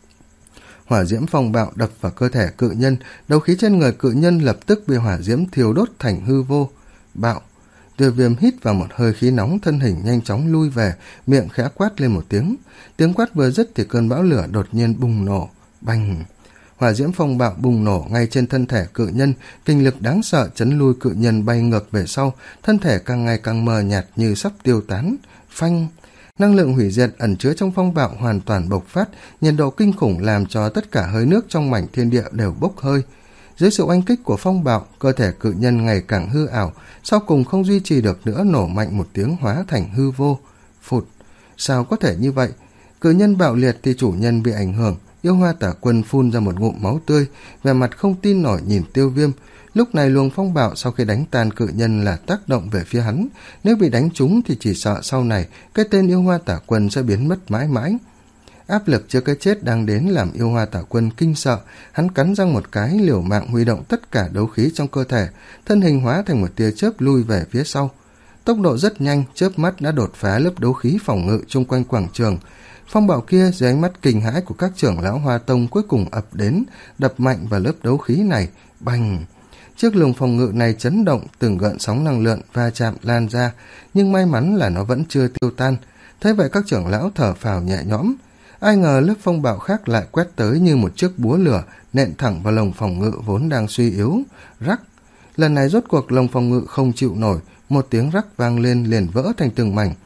Hỏa diễm phong bạo đập vào cơ thể cự nhân, đầu khí trên người cự nhân lập tức bị hỏa diễm thiêu đốt thành hư vô. Bạo! Tiêu Viêm hít vào một hơi khí nóng, thân hình nhanh chóng lui về, miệng khẽ quát lên một tiếng. Tiếng quát vừa dứt thì cơn bão lửa đột nhiên bùng nổ. Bành! Hỏa diễm phong bạo bùng nổ ngay trên thân thể cự nhân, kinh lực đáng sợ chấn lui cự nhân bay ngược về sau, thân thể càng ngày càng mờ nhạt như sắp tiêu tán. Phanh! Năng lượng hủy diệt ẩn chứa trong phong bạo hoàn toàn bộc phát, nhiệt độ kinh khủng làm cho tất cả hơi nước trong mảnh thiên địa đều bốc hơi. Dưới sự oanh kích của phong bạo, cơ thể cự nhân ngày càng hư ảo, sau cùng không duy trì được nữa, nổ mạnh một tiếng hóa thành hư vô. Phụt! Sao có thể như vậy? Cự nhân bạo liệt thì chủ nhân bị ảnh hưởng. Yêu Hoa Tả Quân phun ra một ngụm máu tươi, vẻ mặt không tin nổi nhìn Tiêu Viêm. Lúc này luồng phong bạo sau khi đánh tan cự nhân là tác động về phía hắn, nếu bị đánh trúng thì chỉ sợ sau này cái tên Yêu Hoa Tả Quân sẽ biến mất mãi mãi. Áp lực trước cái chết đang đến làm Yêu Hoa Tả Quân kinh sợ, hắn cắn răng một cái, liều mạng huy động tất cả đấu khí trong cơ thể, thân hình hóa thành một tia chớp lui về phía sau. Tốc độ rất nhanh, chớp mắt đã đột phá lớp đấu khí phòng ngự chung quanh quảng trường. Phong bạo kia dưới ánh mắt kinh hãi của các trưởng lão Hoa Tông cuối cùng ập đến, đập mạnh vào lớp đấu khí này. Bành! Chiếc lồng phòng ngự này chấn động, từng gợn sóng năng lượng va chạm lan ra, nhưng may mắn là nó vẫn chưa tiêu tan. Thế vậy các trưởng lão thở phào nhẹ nhõm. Ai ngờ lớp phong bạo khác lại quét tới như một chiếc búa lửa, nện thẳng vào lồng phòng ngự vốn đang suy yếu. Rắc! Lần này rốt cuộc lồng phòng ngự không chịu nổi, một tiếng rắc vang lên liền vỡ thành từng mảnh.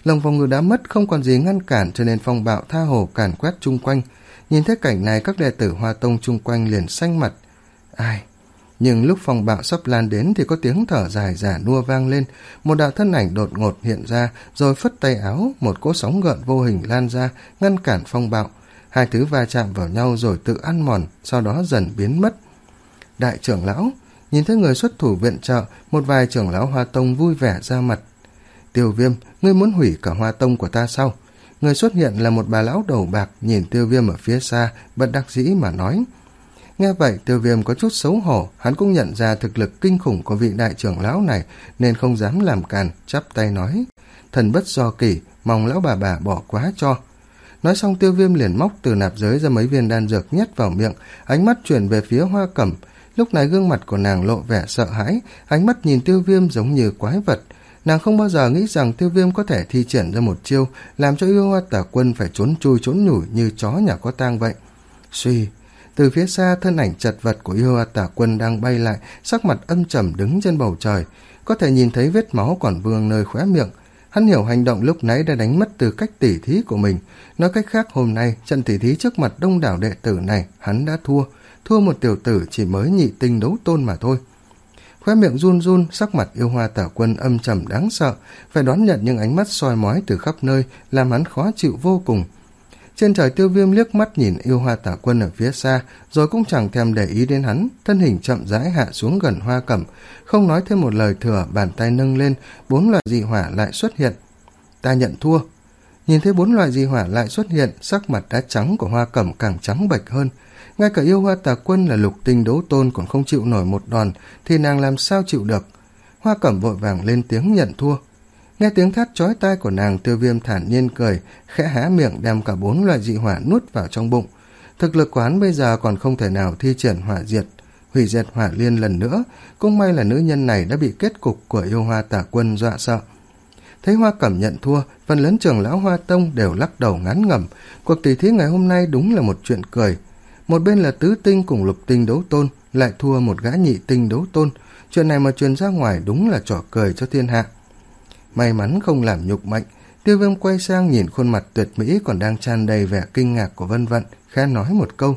Lồng phòng ngự đã mất, không còn gì ngăn cản, cho nên phong bạo tha hồ càn quét chung quanh. Nhìn thấy cảnh này, các đệ tử Hoa Tông chung quanh liền xanh mặt. Ai? Nhưng lúc phong bạo sắp lan đến thì có tiếng thở dài giả nua vang lên, một đạo thân ảnh đột ngột hiện ra, rồi phất tay áo, một cỗ sóng gợn vô hình lan ra, ngăn cản phong bạo. Hai thứ va chạm vào nhau rồi tự ăn mòn, sau đó dần biến mất. Đại trưởng lão, nhìn thấy người xuất thủ viện trợ, một vài trưởng lão Hoa Tông vui vẻ ra mặt. Tiêu Viêm, ngươi muốn hủy cả Hoa Tông của ta sao? Người xuất hiện là một bà lão đầu bạc, nhìn Tiêu Viêm ở phía xa, bất đắc dĩ mà nói. Nghe vậy, Tiêu Viêm có chút xấu hổ, hắn cũng nhận ra thực lực kinh khủng của vị đại trưởng lão này, nên không dám làm càn, chắp tay nói. Thần bất do kỷ, mong lão bà bà bỏ quá cho. Nói xong, Tiêu Viêm liền móc từ nạp giới ra mấy viên đan dược nhét vào miệng, ánh mắt chuyển về phía Hoa Cẩm. Lúc này gương mặt của nàng lộ vẻ sợ hãi, ánh mắt nhìn Tiêu Viêm giống như quái vật. Nàng không bao giờ nghĩ rằng Tiêu Viêm có thể thi triển ra một chiêu, làm cho Yêu Hoa Tả Quân phải trốn chui trốn nhủi như chó nhà có tang vậy. Suy, từ phía xa, thân ảnh chật vật của Yêu Hoa Tả Quân đang bay lại, sắc mặt âm trầm đứng trên bầu trời, có thể nhìn thấy vết máu còn vương nơi khóe miệng. Hắn hiểu hành động lúc nãy đã đánh mất từ cách tỉ thí của mình. Nói cách khác, hôm nay trận tỉ thí trước mặt đông đảo đệ tử này hắn đã thua, thua một tiểu tử chỉ mới nhị tinh đấu tôn mà thôi. Khóe miệng run run, sắc mặt Yêu Hoa Tả Quân âm trầm đáng sợ, phải đón nhận những ánh mắt soi mói từ khắp nơi, làm hắn khó chịu vô cùng. Trên trời, Tiêu Viêm liếc mắt nhìn Yêu Hoa Tả Quân ở phía xa, rồi cũng chẳng thèm để ý đến hắn, thân hình chậm rãi hạ xuống gần Hoa Cẩm, không nói thêm một lời thừa, bàn tay nâng lên, bốn loại dị hỏa lại xuất hiện. Ta nhận thua. Nhìn thấy bốn loại dị hỏa lại xuất hiện, sắc mặt đã trắng của Hoa Cẩm càng trắng bệch hơn. Ngay cả Yêu Hoa Tả Quân là lục tinh đấu tôn còn không chịu nổi một đòn, thì nàng làm sao chịu được. Hoa Cẩm vội vàng lên tiếng nhận thua. Nghe tiếng thét chói tai của nàng, Tiêu Viêm thản nhiên cười, khẽ há miệng đem cả bốn loại dị hỏa nuốt vào trong bụng. Thực lực của hắn bây giờ còn không thể nào thi triển hỏa diệt, hủy diệt hỏa liên lần nữa. Cũng may là nữ nhân này đã bị kết cục của Yêu Hoa Tả Quân dọa sợ. Thấy Hoa Cẩm nhận thua, phần lớn trưởng lão Hoa Tông đều lắc đầu ngán ngẩm. Cuộc tỷ thí ngày hôm nay đúng là một chuyện cười. Một bên là tứ tinh cùng lục tinh đấu tôn, lại thua một gã nhị tinh đấu tôn. Chuyện này mà truyền ra ngoài đúng là trò cười cho thiên hạ. May mắn không làm nhục mệnh, Tiêu Viêm quay sang nhìn khuôn mặt tuyệt mỹ còn đang tràn đầy vẻ kinh ngạc của Vân Vận, khẽ nói một câu.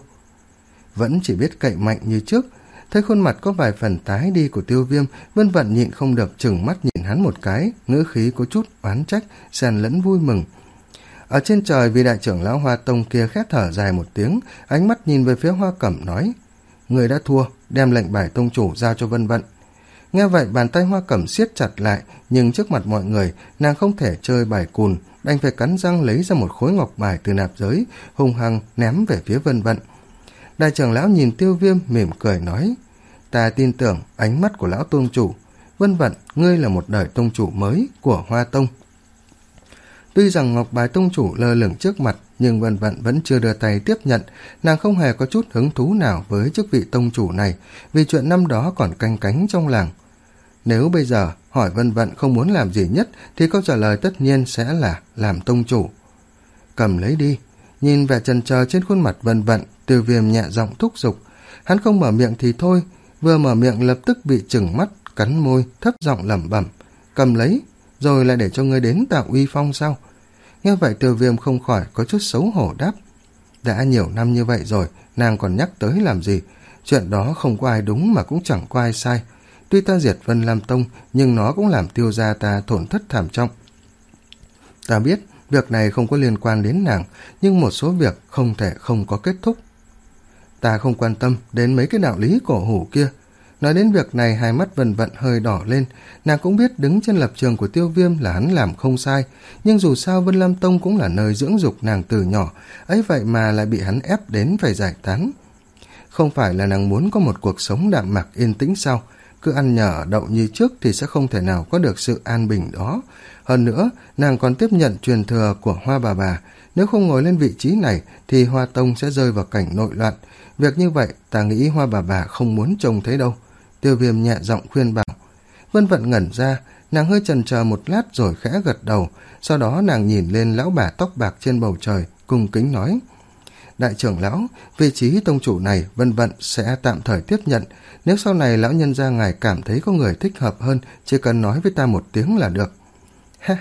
Vẫn chỉ biết cậy mạnh như trước. Thấy khuôn mặt có vài phần tái đi của Tiêu Viêm, Vân Vận nhịn không được trừng mắt nhìn hắn một cái, ngữ khí có chút oán trách, xen lẫn vui mừng. Ở trên trời, vị đại trưởng lão Hoa Tông kia khẽ thở dài một tiếng, ánh mắt nhìn về phía Hoa Cẩm nói. Người đã thua, đem lệnh bài tông chủ giao cho Vân Vận. Nghe vậy, bàn tay Hoa Cẩm siết chặt lại, nhưng trước mặt mọi người, nàng không thể chơi bài cùn, đành phải cắn răng lấy ra một khối ngọc bài từ nạp giới, hung hăng ném về phía Vân Vận. Đại trưởng lão nhìn Tiêu Viêm mỉm cười nói. Ta tin tưởng ánh mắt của lão tông chủ. Vân Vận, ngươi là một đời tông chủ mới của Hoa Tông. Tuy rằng ngọc bài tông chủ lơ lửng trước mặt, nhưng Vân Vận vẫn chưa đưa tay tiếp nhận. Nàng không hề có chút hứng thú nào với chức vị tông chủ này, vì chuyện năm đó còn canh cánh trong lòng. Nếu bây giờ hỏi Vân Vận không muốn làm gì nhất, thì câu trả lời tất nhiên sẽ là làm tông chủ. Cầm lấy đi. Nhìn vẻ chần chờ trên khuôn mặt Vân Vận, Tiêu Viêm nhẹ giọng thúc giục. Hắn không mở miệng thì thôi, vừa mở miệng lập tức bị trừng mắt, cắn môi, thấp giọng lẩm bẩm. Cầm lấy, rồi lại để cho ngươi đến tạo uy phong sao? Nghe vậy, Tiêu Viêm không khỏi có chút xấu hổ đáp. Đã nhiều năm như vậy rồi, nàng còn nhắc tới làm gì? Chuyện đó không có ai đúng mà cũng chẳng có ai sai. Tuy ta diệt Vân Lam Tông, nhưng nó cũng làm Tiêu gia ta tổn thất thảm trọng. Ta biết việc này không có liên quan đến nàng, nhưng một số việc không thể không có kết thúc. Ta không quan tâm đến mấy cái đạo lý cổ hủ kia. Nói đến việc này, hai mắt Vân Vận hơi đỏ lên. Nàng cũng biết đứng trên lập trường của Tiêu Viêm là hắn làm không sai, nhưng dù sao Vân Lam Tông cũng là nơi dưỡng dục nàng từ nhỏ, ấy vậy mà lại bị hắn ép đến phải giải tán. Không phải là nàng muốn có một cuộc sống đạm mạc yên tĩnh sao? Cứ ăn nhờ ở đậu như trước thì sẽ không thể nào có được sự an bình đó. Hơn nữa, nàng còn tiếp nhận truyền thừa của Hoa bà bà. Nếu không ngồi lên vị trí này thì Hoa Tông sẽ rơi vào cảnh nội loạn. Việc như vậy ta nghĩ Hoa bà bà không muốn trông thấy đâu. Tiêu Viêm nhẹ giọng khuyên bảo. Vân Vận ngẩn ra, nàng hơi chần chờ một lát rồi khẽ gật đầu. Sau đó nàng nhìn lên lão bà tóc bạc trên bầu trời, cung kính nói. Đại trưởng lão, vị trí tông chủ này Vân Vận sẽ tạm thời tiếp nhận. Nếu sau này lão nhân gia ngài cảm thấy có người thích hợp hơn, chỉ cần nói với ta một tiếng là được. Ha ha,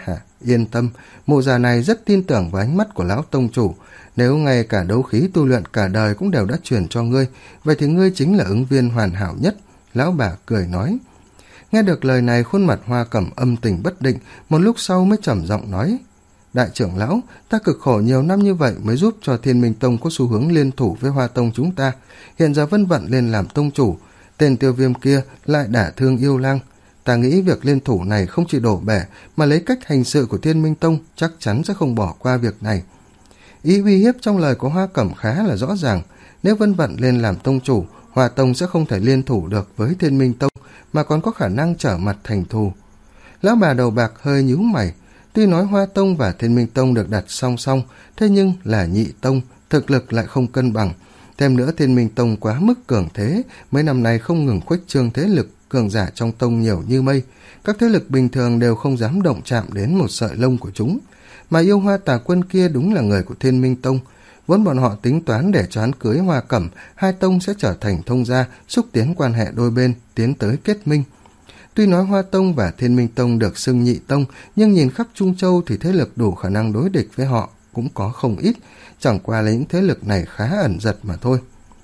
yên tâm, mụ già này rất tin tưởng vào ánh mắt của lão tông chủ. Nếu ngay cả đấu khí tu luyện cả đời cũng đều đã truyền cho ngươi, vậy thì ngươi chính là ứng viên hoàn hảo nhất. Lão bà cười nói. Nghe được lời này, khuôn mặt Hoa Cẩm âm tình bất định, một lúc sau mới trầm giọng nói. Đại trưởng lão, ta cực khổ nhiều năm như vậy mới giúp cho Thiên Minh Tông có xu hướng liên thủ với Hoa Tông chúng ta. Hiện giờ Vân Vận lên làm tông chủ, tên Tiêu Viêm kia lại đả thương yêu lang. Ta nghĩ việc liên thủ này không chỉ đổ bể, mà lấy cách hành sự của Thiên Minh Tông chắc chắn sẽ không bỏ qua việc này. Ý uy hiếp trong lời của Hoa Cẩm khá là rõ ràng. Nếu Vân Vận lên làm tông chủ, Hoa Tông sẽ không thể liên thủ được với Thiên Minh Tông, mà còn có khả năng trở mặt thành thù. Lão bà đầu bạc hơi nhíu mày. Tuy nói Hoa Tông và Thiên Minh Tông được đặt song song, thế nhưng là nhị tông, thực lực lại không cân bằng. Thêm nữa Thiên Minh Tông quá mức cường thế, mấy năm nay không ngừng khuếch trương thế lực, cường giả trong tông nhiều như mây. Các thế lực bình thường đều không dám động chạm đến một sợi lông của chúng. Mà yêu Hoa Tà Quân kia đúng là người của Thiên Minh Tông. Vốn bọn họ tính toán để cho hắn cưới Hoa Cẩm, hai tông sẽ trở thành thông gia, xúc tiến quan hệ đôi bên, tiến tới kết minh. Tuy nói Hoa Tông và Thiên Minh Tông được xưng nhị tông, nhưng nhìn khắp Trung Châu thì thế lực đủ khả năng đối địch với họ cũng có không ít, chẳng qua là những thế lực này khá ẩn giật mà thôi.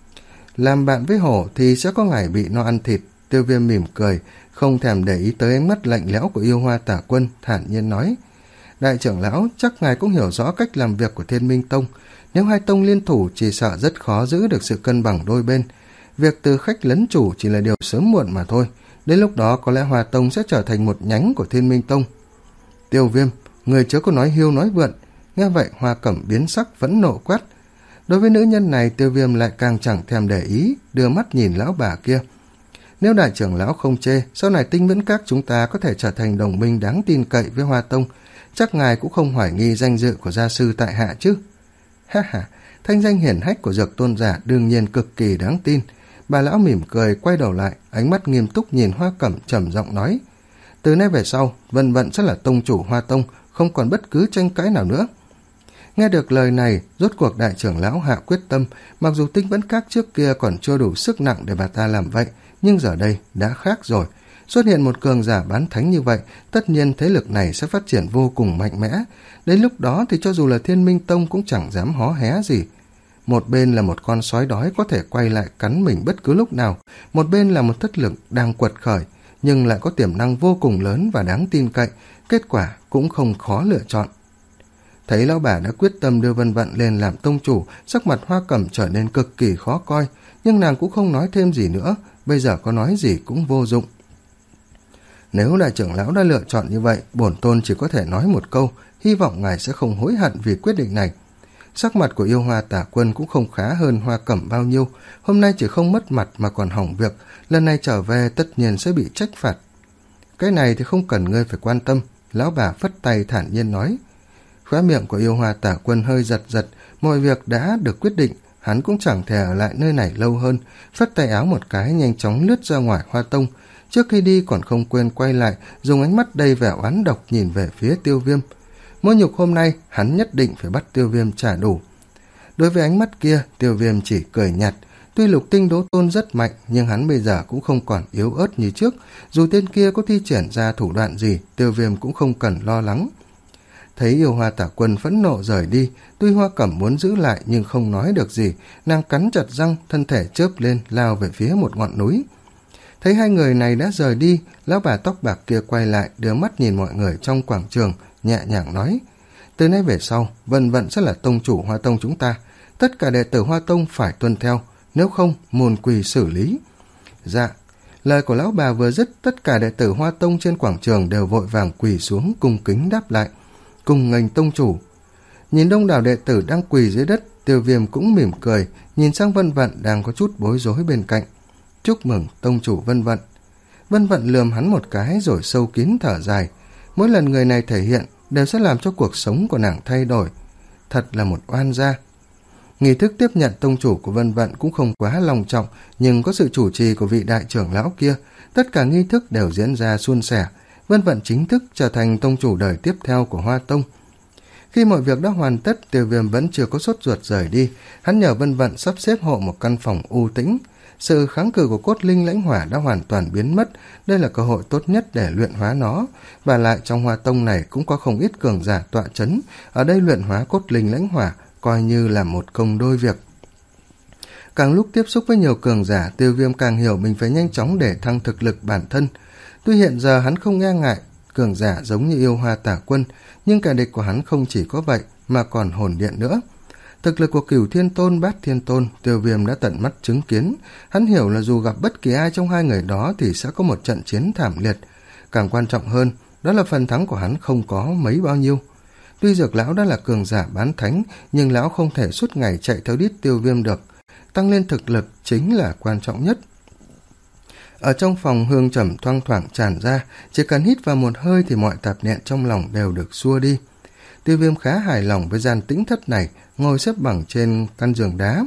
Làm bạn với hổ thì sẽ có ngày bị nó ăn thịt. Tiêu Viêm mỉm cười, không thèm để ý tới ánh mắt lạnh lẽo của yêu Hoa Tà Quân, thản nhiên nói. Đại trưởng lão, chắc ngài cũng hiểu rõ cách làm việc của Thiên Minh Tông. Nếu hai tông liên thủ chỉ sợ rất khó giữ được sự cân bằng đôi bên. Việc từ khách lấn chủ chỉ là điều sớm muộn mà thôi. Đến lúc đó có lẽ Hoa Tông sẽ trở thành một nhánh của Thiên Minh Tông. Tiêu Viêm, người chớ có nói hiêu nói vượn. Nghe vậy Hoa Cẩm biến sắc vẫn nộ quát. Đối với nữ nhân này, Tiêu Viêm lại càng chẳng thèm để ý, đưa mắt nhìn lão bà kia. Nếu đại trưởng lão không chê, sau này Tinh Viễn Các chúng ta có thể trở thành đồng minh đáng tin cậy với Hoa Tông. Chắc ngài cũng không hoài nghi danh dự của gia sư tại hạ chứ. Ha ha, thanh danh hiển hách của Dược Tôn giả đương nhiên cực kỳ đáng tin. Bà lão mỉm cười, quay đầu lại, ánh mắt nghiêm túc nhìn Hoa Cẩm, trầm giọng nói. Từ nay về sau, Vân Vận sẽ là tông chủ Hoa Tông, không còn bất cứ tranh cãi nào nữa. Nghe được lời này, rốt cuộc đại trưởng lão hạ quyết tâm. Mặc dù Tinh Viễn Các trước kia còn chưa đủ sức nặng để bà ta làm vậy, nhưng giờ đây đã khác rồi. Xuất hiện một cường giả bán thánh như vậy, tất nhiên thế lực này sẽ phát triển vô cùng mạnh mẽ. Đến lúc đó thì cho dù là Thiên Minh Tông cũng chẳng dám hó hé gì. Một bên là một con sói đói có thể quay lại cắn mình bất cứ lúc nào, một bên là một thất lực đang quật khởi, nhưng lại có tiềm năng vô cùng lớn và đáng tin cậy, kết quả cũng không khó lựa chọn. Thấy lão bà đã quyết tâm đưa Vân Vận lên làm tông chủ, sắc mặt Hoa Cẩm trở nên cực kỳ khó coi, nhưng nàng cũng không nói thêm gì nữa, bây giờ có nói gì cũng vô dụng. Nếu đại trưởng lão đã lựa chọn như vậy, bổn tôn chỉ có thể nói một câu, hy vọng ngài sẽ không hối hận vì quyết định này. Sắc mặt của yêu Hoa Tà Quân cũng không khá hơn Hoa Cẩm bao nhiêu, hôm nay chỉ không mất mặt mà còn hỏng việc, lần này trở về tất nhiên sẽ bị trách phạt. Cái này thì không cần ngươi phải quan tâm, lão bà phất tay thản nhiên nói. Khóe miệng của yêu Hoa Tà Quân hơi giật giật, mọi việc đã được quyết định, hắn cũng chẳng thể ở lại nơi này lâu hơn, phất tay áo một cái nhanh chóng lướt ra ngoài Hoa Tông. Trước khi đi còn không quên quay lại, dùng ánh mắt đầy vẻ oán độc nhìn về phía Tiêu Viêm. Mối nhục hôm nay hắn nhất định phải bắt Tiêu Viêm trả đủ. Đối với ánh mắt kia, Tiêu Viêm chỉ cười nhạt. Tuy Lục Tinh Đố Tôn rất mạnh, nhưng hắn bây giờ cũng không còn yếu ớt như trước. Dù tên kia có thi triển ra thủ đoạn gì, Tiêu Viêm cũng không cần lo lắng. Thấy yêu Hoa Tà Quân phẫn nộ rời đi, tuy Hoa Cẩm muốn giữ lại nhưng không nói được gì, nàng cắn chặt răng, thân thể chớp lên lao về phía một ngọn núi. Thấy hai người này đã rời đi, lão bà tóc bạc kia quay lại, đưa mắt nhìn mọi người trong quảng trường, nhẹ nhàng nói. Từ nay về sau, Vân Vận sẽ là tông chủ Hoa Tông chúng ta. Tất cả đệ tử Hoa Tông phải tuân theo, nếu không, môn quy xử lý. Dạ, lời của lão bà vừa dứt, tất cả đệ tử Hoa Tông trên quảng trường đều vội vàng quỳ xuống cung kính đáp lại. Cùng nghênh tông chủ. Nhìn đông đảo đệ tử đang quỳ dưới đất, Tiêu Viêm cũng mỉm cười, nhìn sang Vân Vận đang có chút bối rối bên cạnh. Chúc mừng tông chủ Vân Vận. Vân Vận lườm hắn một cái rồi sâu kín thở dài. Mỗi lần người này thể hiện đều sẽ làm cho cuộc sống của nàng thay đổi. Thật là một oan gia. Nghi thức tiếp nhận tông chủ của Vân Vận cũng không quá long trọng, nhưng có sự chủ trì của vị đại trưởng lão kia, tất cả nghi thức đều diễn ra suôn sẻ. Vân Vận chính thức trở thành tông chủ đời tiếp theo của Hoa Tông. Khi mọi việc đã hoàn tất, Tiêu Viêm vẫn chưa có sốt ruột rời đi. Hắn nhờ Vân Vận sắp xếp hộ một căn phòng u tĩnh. Sự kháng cự của cốt linh lãnh hỏa đã hoàn toàn biến mất, đây là cơ hội tốt nhất để luyện hóa nó, và lại trong Hoa Tông này cũng có không ít cường giả tọa chấn, ở đây luyện hóa cốt linh lãnh hỏa coi như là một công đôi việc. Càng lúc tiếp xúc với nhiều cường giả, Tiêu Viêm càng hiểu mình phải nhanh chóng để thăng thực lực bản thân. Tuy hiện giờ hắn không e ngại cường giả giống như Yêu Hoa Tả Quân, nhưng kẻ địch của hắn không chỉ có vậy mà còn hồn điện nữa. Thực lực của Cửu Thiên Tôn, Bát Thiên Tôn, Tiêu Viêm đã tận mắt chứng kiến. Hắn hiểu là dù gặp bất kỳ ai trong hai người đó thì sẽ có một trận chiến thảm liệt. Càng quan trọng hơn, đó là phần thắng của hắn không có mấy bao nhiêu. Tuy Dược lão đã là cường giả bán thánh, nhưng lão không thể suốt ngày chạy theo đít Tiêu Viêm được. Tăng lên thực lực chính là quan trọng nhất. Ở trong phòng, hương trầm thoang thoảng tràn ra, chỉ cần hít vào một hơi thì mọi tạp niệm trong lòng đều được xua đi. Tiêu Viêm khá hài lòng với gian tĩnh thất này, ngồi xếp bằng trên căn giường đá.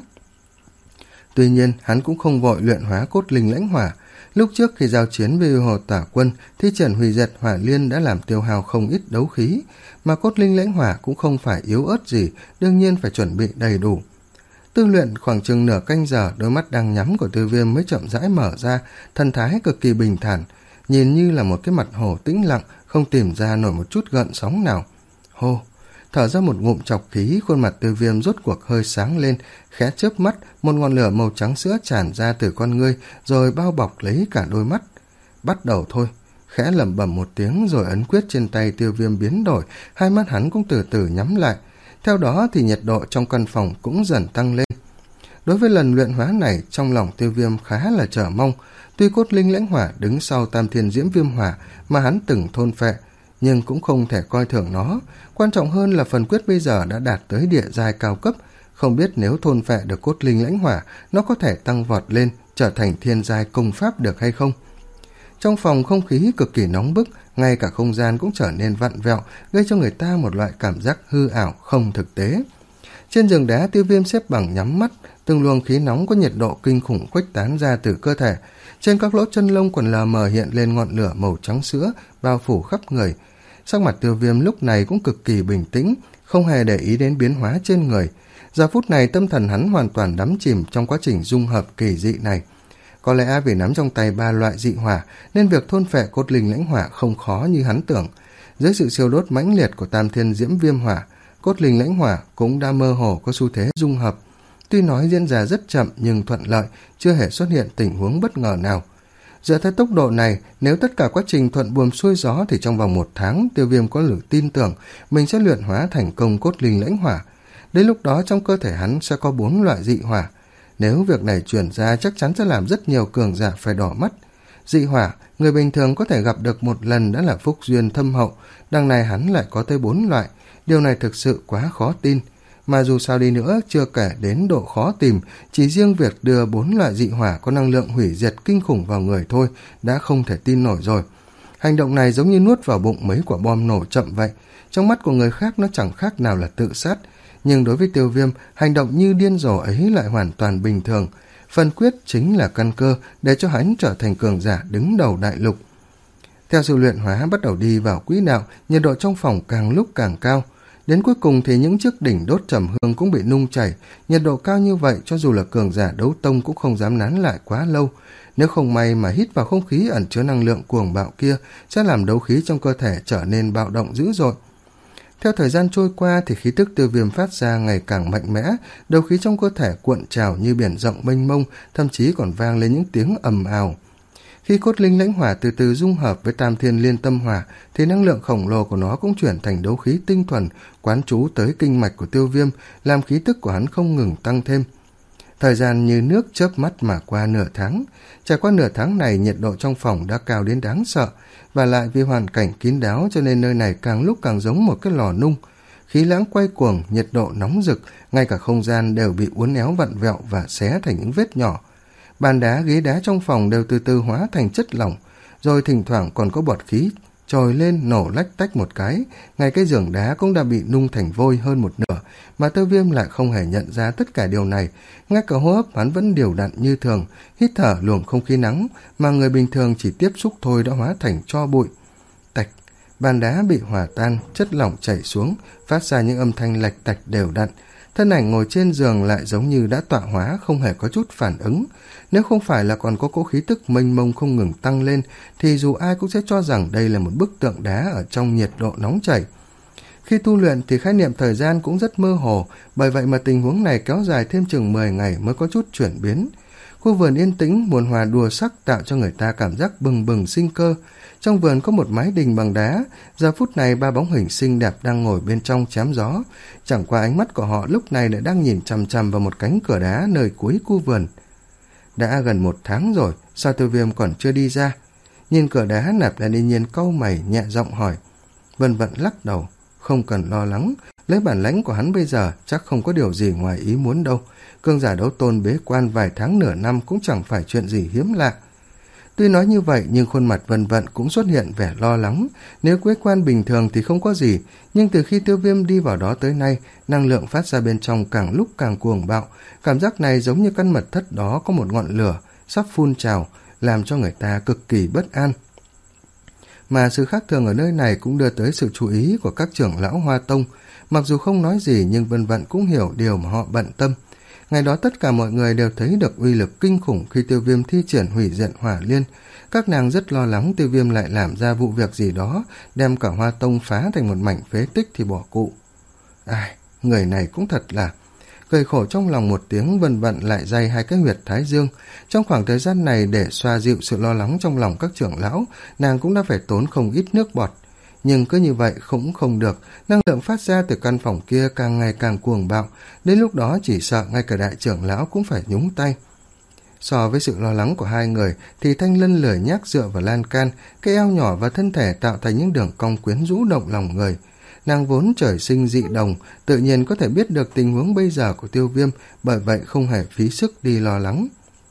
Tuy nhiên, hắn cũng không vội luyện hóa cốt linh lãnh hỏa. Lúc trước khi giao chiến với Yêu Hồ Tả Quân, thi triển hủy diệt hỏa liên đã làm tiêu hao không ít đấu khí, mà cốt linh lãnh hỏa cũng không phải yếu ớt gì, đương nhiên phải chuẩn bị đầy đủ. Tư luyện khoảng chừng nửa canh giờ, đôi mắt đang nhắm của Tiêu Viêm mới chậm rãi mở ra, thần thái cực kỳ bình thản, nhìn như là một cái mặt hồ tĩnh lặng, không tìm ra nổi một chút gợn sóng nào. Hô, thở ra một ngụm trọc khí, khuôn mặt Tiêu Viêm rốt cuộc hơi sáng lên, khẽ chớp mắt, một ngọn lửa màu trắng sữa tràn ra từ con ngươi, rồi bao bọc lấy cả đôi mắt. Bắt đầu thôi. Khẽ lẩm bẩm một tiếng rồi ấn quyết trên tay Tiêu Viêm biến đổi, hai mắt hắn cũng từ từ nhắm lại. Theo đó thì nhiệt độ trong căn phòng cũng dần tăng lên. Đối với lần luyện hóa này, trong lòng Tiêu Viêm khá là chờ mong. Tuy cốt linh lãnh hỏa đứng sau Tam Thiên Diễm Viêm Hỏa mà hắn từng thôn phệ, nhưng cũng không thể coi thường nó. Quan trọng hơn là phần quyết bây giờ đã đạt tới địa giai cao cấp, không biết nếu thôn phệ được cốt linh lãnh hỏa, nó có thể tăng vọt lên, trở thành thiên giai công pháp được hay không. Trong phòng không khí cực kỳ nóng bức, ngay cả không gian cũng trở nên vặn vẹo, gây cho người ta một loại cảm giác hư ảo không thực tế. Trên giường đá, Tiêu Viêm xếp bằng nhắm mắt, từng luồng khí nóng có nhiệt độ kinh khủng khuếch tán ra từ cơ thể. Trên các lỗ chân lông còn lờ mờ hiện lên ngọn lửa màu trắng sữa, bao phủ khắp người. Sắc mặt Tiêu Viêm lúc này cũng cực kỳ bình tĩnh, không hề để ý đến biến hóa trên người. Giờ phút này tâm thần hắn hoàn toàn đắm chìm trong quá trình dung hợp kỳ dị này. Có lẽ vì nắm trong tay ba loại dị hỏa nên việc thôn phệ cốt linh lãnh hỏa không khó như hắn tưởng. Dưới sự siêu đốt mãnh liệt của Tam Thiên Diễm Viêm Hỏa, cốt linh lãnh hỏa cũng đã mơ hồ có xu thế dung hợp. Tuy nói diễn ra rất chậm nhưng thuận lợi, chưa hề xuất hiện tình huống bất ngờ nào. Dựa theo tốc độ này, nếu tất cả quá trình thuận buồm xuôi gió thì trong vòng một tháng, Tiêu Viêm có lực tin tưởng mình sẽ luyện hóa thành công cốt linh lãnh hỏa. Đến lúc đó trong cơ thể hắn sẽ có bốn loại dị hỏa. Nếu việc này truyền ra chắc chắn sẽ làm rất nhiều cường giả phải đỏ mắt. Dị hỏa, người bình thường có thể gặp được một lần đã là phúc duyên thâm hậu, đằng này hắn lại có tới bốn loại. Điều này thực sự quá khó tin. Mà dù sao đi nữa, chưa kể đến độ khó tìm, chỉ riêng việc đưa bốn loại dị hỏa có năng lượng hủy diệt kinh khủng vào người thôi đã không thể tin nổi rồi. Hành động này giống như nuốt vào bụng mấy quả bom nổ chậm vậy. Trong mắt của người khác nó chẳng khác nào là tự sát. Nhưng đối với Tiêu Viêm, hành động như điên rồ ấy lại hoàn toàn bình thường. Phần quyết chính là căn cơ để cho hắn trở thành cường giả đứng đầu đại lục. Theo sự luyện hóa bắt đầu đi vào quỹ đạo, nhiệt độ trong phòng càng lúc càng cao. Đến cuối cùng thì những chiếc đỉnh đốt trầm hương cũng bị nung chảy. Nhiệt độ cao như vậy cho dù là cường giả đấu tông cũng không dám nán lại quá lâu. Nếu không may mà hít vào không khí ẩn chứa năng lượng cuồng bạo kia sẽ làm đấu khí trong cơ thể trở nên bạo động dữ dội. Theo thời gian trôi qua thì khí tức Tiêu Viêm phát ra ngày càng mạnh mẽ, đấu khí trong cơ thể cuộn trào như biển rộng mênh mông, thậm chí còn vang lên những tiếng ầm ào. Khi cốt linh lãnh hỏa từ từ dung hợp với Tam Thiên Liên Tâm Hỏa thì năng lượng khổng lồ của nó cũng chuyển thành đấu khí tinh thuần, quán trú tới kinh mạch của Tiêu Viêm, làm khí tức của hắn không ngừng tăng thêm. Thời gian như nước chớp mắt mà qua nửa tháng. Trải qua nửa tháng này, nhiệt độ trong phòng đã cao đến đáng sợ, và lại vì hoàn cảnh kín đáo cho nên nơi này càng lúc càng giống một cái lò nung. Khí lãng quay cuồng, nhiệt độ nóng rực, ngay cả không gian đều bị uốn éo vặn vẹo và xé thành những vết nhỏ. Bàn đá, ghế đá trong phòng đều từ từ hóa thành chất lỏng, rồi thỉnh thoảng còn có bọt khí trồi lên nổ lách tách một cái. Ngay cái giường đá cũng đã bị nung thành vôi hơn một nửa, mà Tiêu Viêm lại không hề nhận ra tất cả điều này. Ngay cả hô hấp hắn vẫn đều đặn như thường, hít thở luồng không khí nắng mà người bình thường chỉ tiếp xúc thôi đã hóa thành tro bụi. Tạch, bàn đá bị hòa tan, chất lỏng chảy xuống, phát ra những âm thanh lạch tạch đều đặn. Thân ảnh ngồi trên giường lại giống như đã tọa hóa, không hề có chút phản ứng. Nếu không phải là còn có cỗ khí tức mênh mông không ngừng tăng lên, thì dù ai cũng sẽ cho rằng đây là một bức tượng đá ở trong nhiệt độ nóng chảy. Khi tu luyện thì khái niệm thời gian cũng rất mơ hồ, bởi vậy mà tình huống này kéo dài thêm chừng mười ngày mới có chút chuyển biến. Khu vườn yên tĩnh, muôn hoa đua sắc tạo cho người ta cảm giác bừng bừng sinh cơ. Trong vườn có một mái đình bằng đá, giờ phút này ba bóng hình xinh đẹp đang ngồi bên trong chém gió. Chẳng qua ánh mắt của họ lúc này lại đang nhìn chằm chằm vào một cánh cửa đá nơi cuối khu vườn. Đã gần một tháng rồi, sao Tiêu Viêm còn chưa đi ra? Nhìn cửa đá, Nạp Lan Yên Nhiên cau mày nhẹ giọng hỏi. Vân Vận lắc đầu. Không cần lo lắng, lấy bản lãnh của hắn bây giờ chắc không có điều gì ngoài ý muốn đâu. Cường giả đấu tôn bế quan vài tháng nửa năm cũng chẳng phải chuyện gì hiếm lạ. Tuy nói như vậy nhưng khuôn mặt Vân Vận cũng xuất hiện vẻ lo lắng. Nếu bế quan bình thường thì không có gì, nhưng từ khi Tiêu Viêm đi vào đó tới nay, năng lượng phát ra bên trong càng lúc càng cuồng bạo. Cảm giác này giống như căn mật thất đó có một ngọn lửa sắp phun trào, làm cho người ta cực kỳ bất an. Mà sự khác thường ở nơi này cũng đưa tới sự chú ý của các trưởng lão Hoa Tông. Mặc dù không nói gì nhưng Vân Vận cũng hiểu điều mà họ bận tâm. Ngày đó tất cả mọi người đều thấy được uy lực kinh khủng khi Tiêu Viêm thi triển hủy diệt hỏa liên. Các nàng rất lo lắng Tiêu Viêm lại làm ra vụ việc gì đó, đem cả Hoa Tông phá thành một mảnh phế tích thì bỏ cụ. Ai, người này cũng thật là... Cười khổ trong lòng một tiếng, Vân Vận lại day hai cái huyệt thái dương. Trong khoảng thời gian này để xoa dịu sự lo lắng trong lòng các trưởng lão, nàng cũng đã phải tốn không ít nước bọt. Nhưng cứ như vậy cũng không được, năng lượng phát ra từ căn phòng kia càng ngày càng cuồng bạo, đến lúc đó chỉ sợ ngay cả đại trưởng lão cũng phải nhúng tay. So với sự lo lắng của hai người thì Thanh Lân lười nhác dựa vào lan can, cái eo nhỏ và thân thể tạo thành những đường cong quyến rũ động lòng người. Nàng vốn trời sinh dị đồng, tự nhiên có thể biết được tình huống bây giờ của Tiêu Viêm, bởi vậy không hề phí sức đi lo lắng.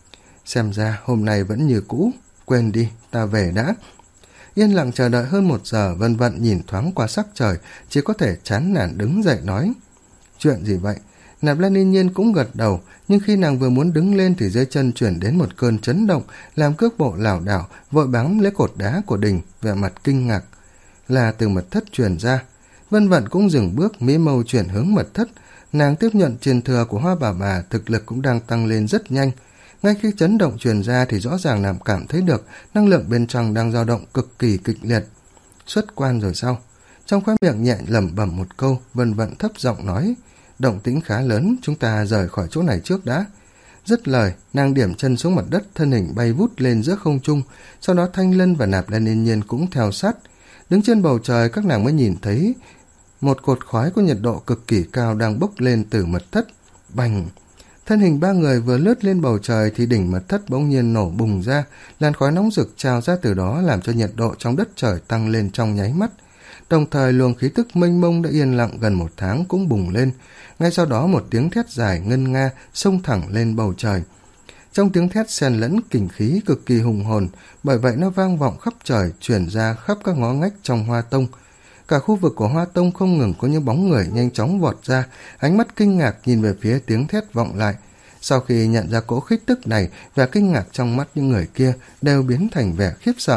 Xem ra hôm nay vẫn như cũ, quên đi, ta về đã. Yên lặng chờ đợi hơn một giờ, Vân Vận nhìn thoáng qua sắc trời, chỉ có thể chán nản đứng dậy nói. Chuyện gì vậy? Nạp Lan Yên Nhiên cũng gật đầu, nhưng khi nàng vừa muốn đứng lên thì dưới chân chuyển đến một cơn chấn động, làm cước bộ lảo đảo, vội bám lấy cột đá của đình, vẻ mặt kinh ngạc. Là từ mật thất truyền ra. Vân Vận cũng dừng bước, mí mâu chuyển hướng mật thất. Nàng tiếp nhận truyền thừa của Hoa Bà Bà, thực lực cũng đang tăng lên rất nhanh. Ngay khi chấn động truyền ra thì rõ ràng nàng cảm thấy được năng lượng bên trong đang dao động cực kỳ kịch liệt. Xuất quan rồi sao? Trong khóe miệng nhẹ lẩm bẩm một câu, Vân Vận thấp giọng nói, động tĩnh khá lớn, chúng ta rời khỏi chỗ này trước đã. Dứt lời, nàng điểm chân xuống mặt đất, thân hình bay vút lên giữa không trung, sau đó Thanh Lân và Nạp Lan Yên Nhiên cũng theo sát. Đứng trên bầu trời, các nàng mới nhìn thấy một cột khói có nhiệt độ cực kỳ cao đang bốc lên từ mật thất. Bành! Thân hình ba người vừa lướt lên bầu trời thì đỉnh mật thất bỗng nhiên nổ bùng ra, làn khói nóng rực trào ra từ đó làm cho nhiệt độ trong đất trời tăng lên trong nháy mắt. Đồng thời luồng khí tức mênh mông đã yên lặng gần một tháng cũng bùng lên. Ngay sau đó một tiếng thét dài ngân nga xông thẳng lên bầu trời. Trong tiếng thét xen lẫn kình khí cực kỳ hùng hồn, bởi vậy nó vang vọng khắp trời, truyền ra khắp các ngõ ngách trong Hoa Tông. Cả khu vực của Hoa Tông không ngừng có những bóng người nhanh chóng vọt ra, ánh mắt kinh ngạc nhìn về phía tiếng thét vọng lại. Sau khi nhận ra cỗ khích tức này, vẻ kinh ngạc trong mắt những người kia đều biến thành vẻ khiếp sợ.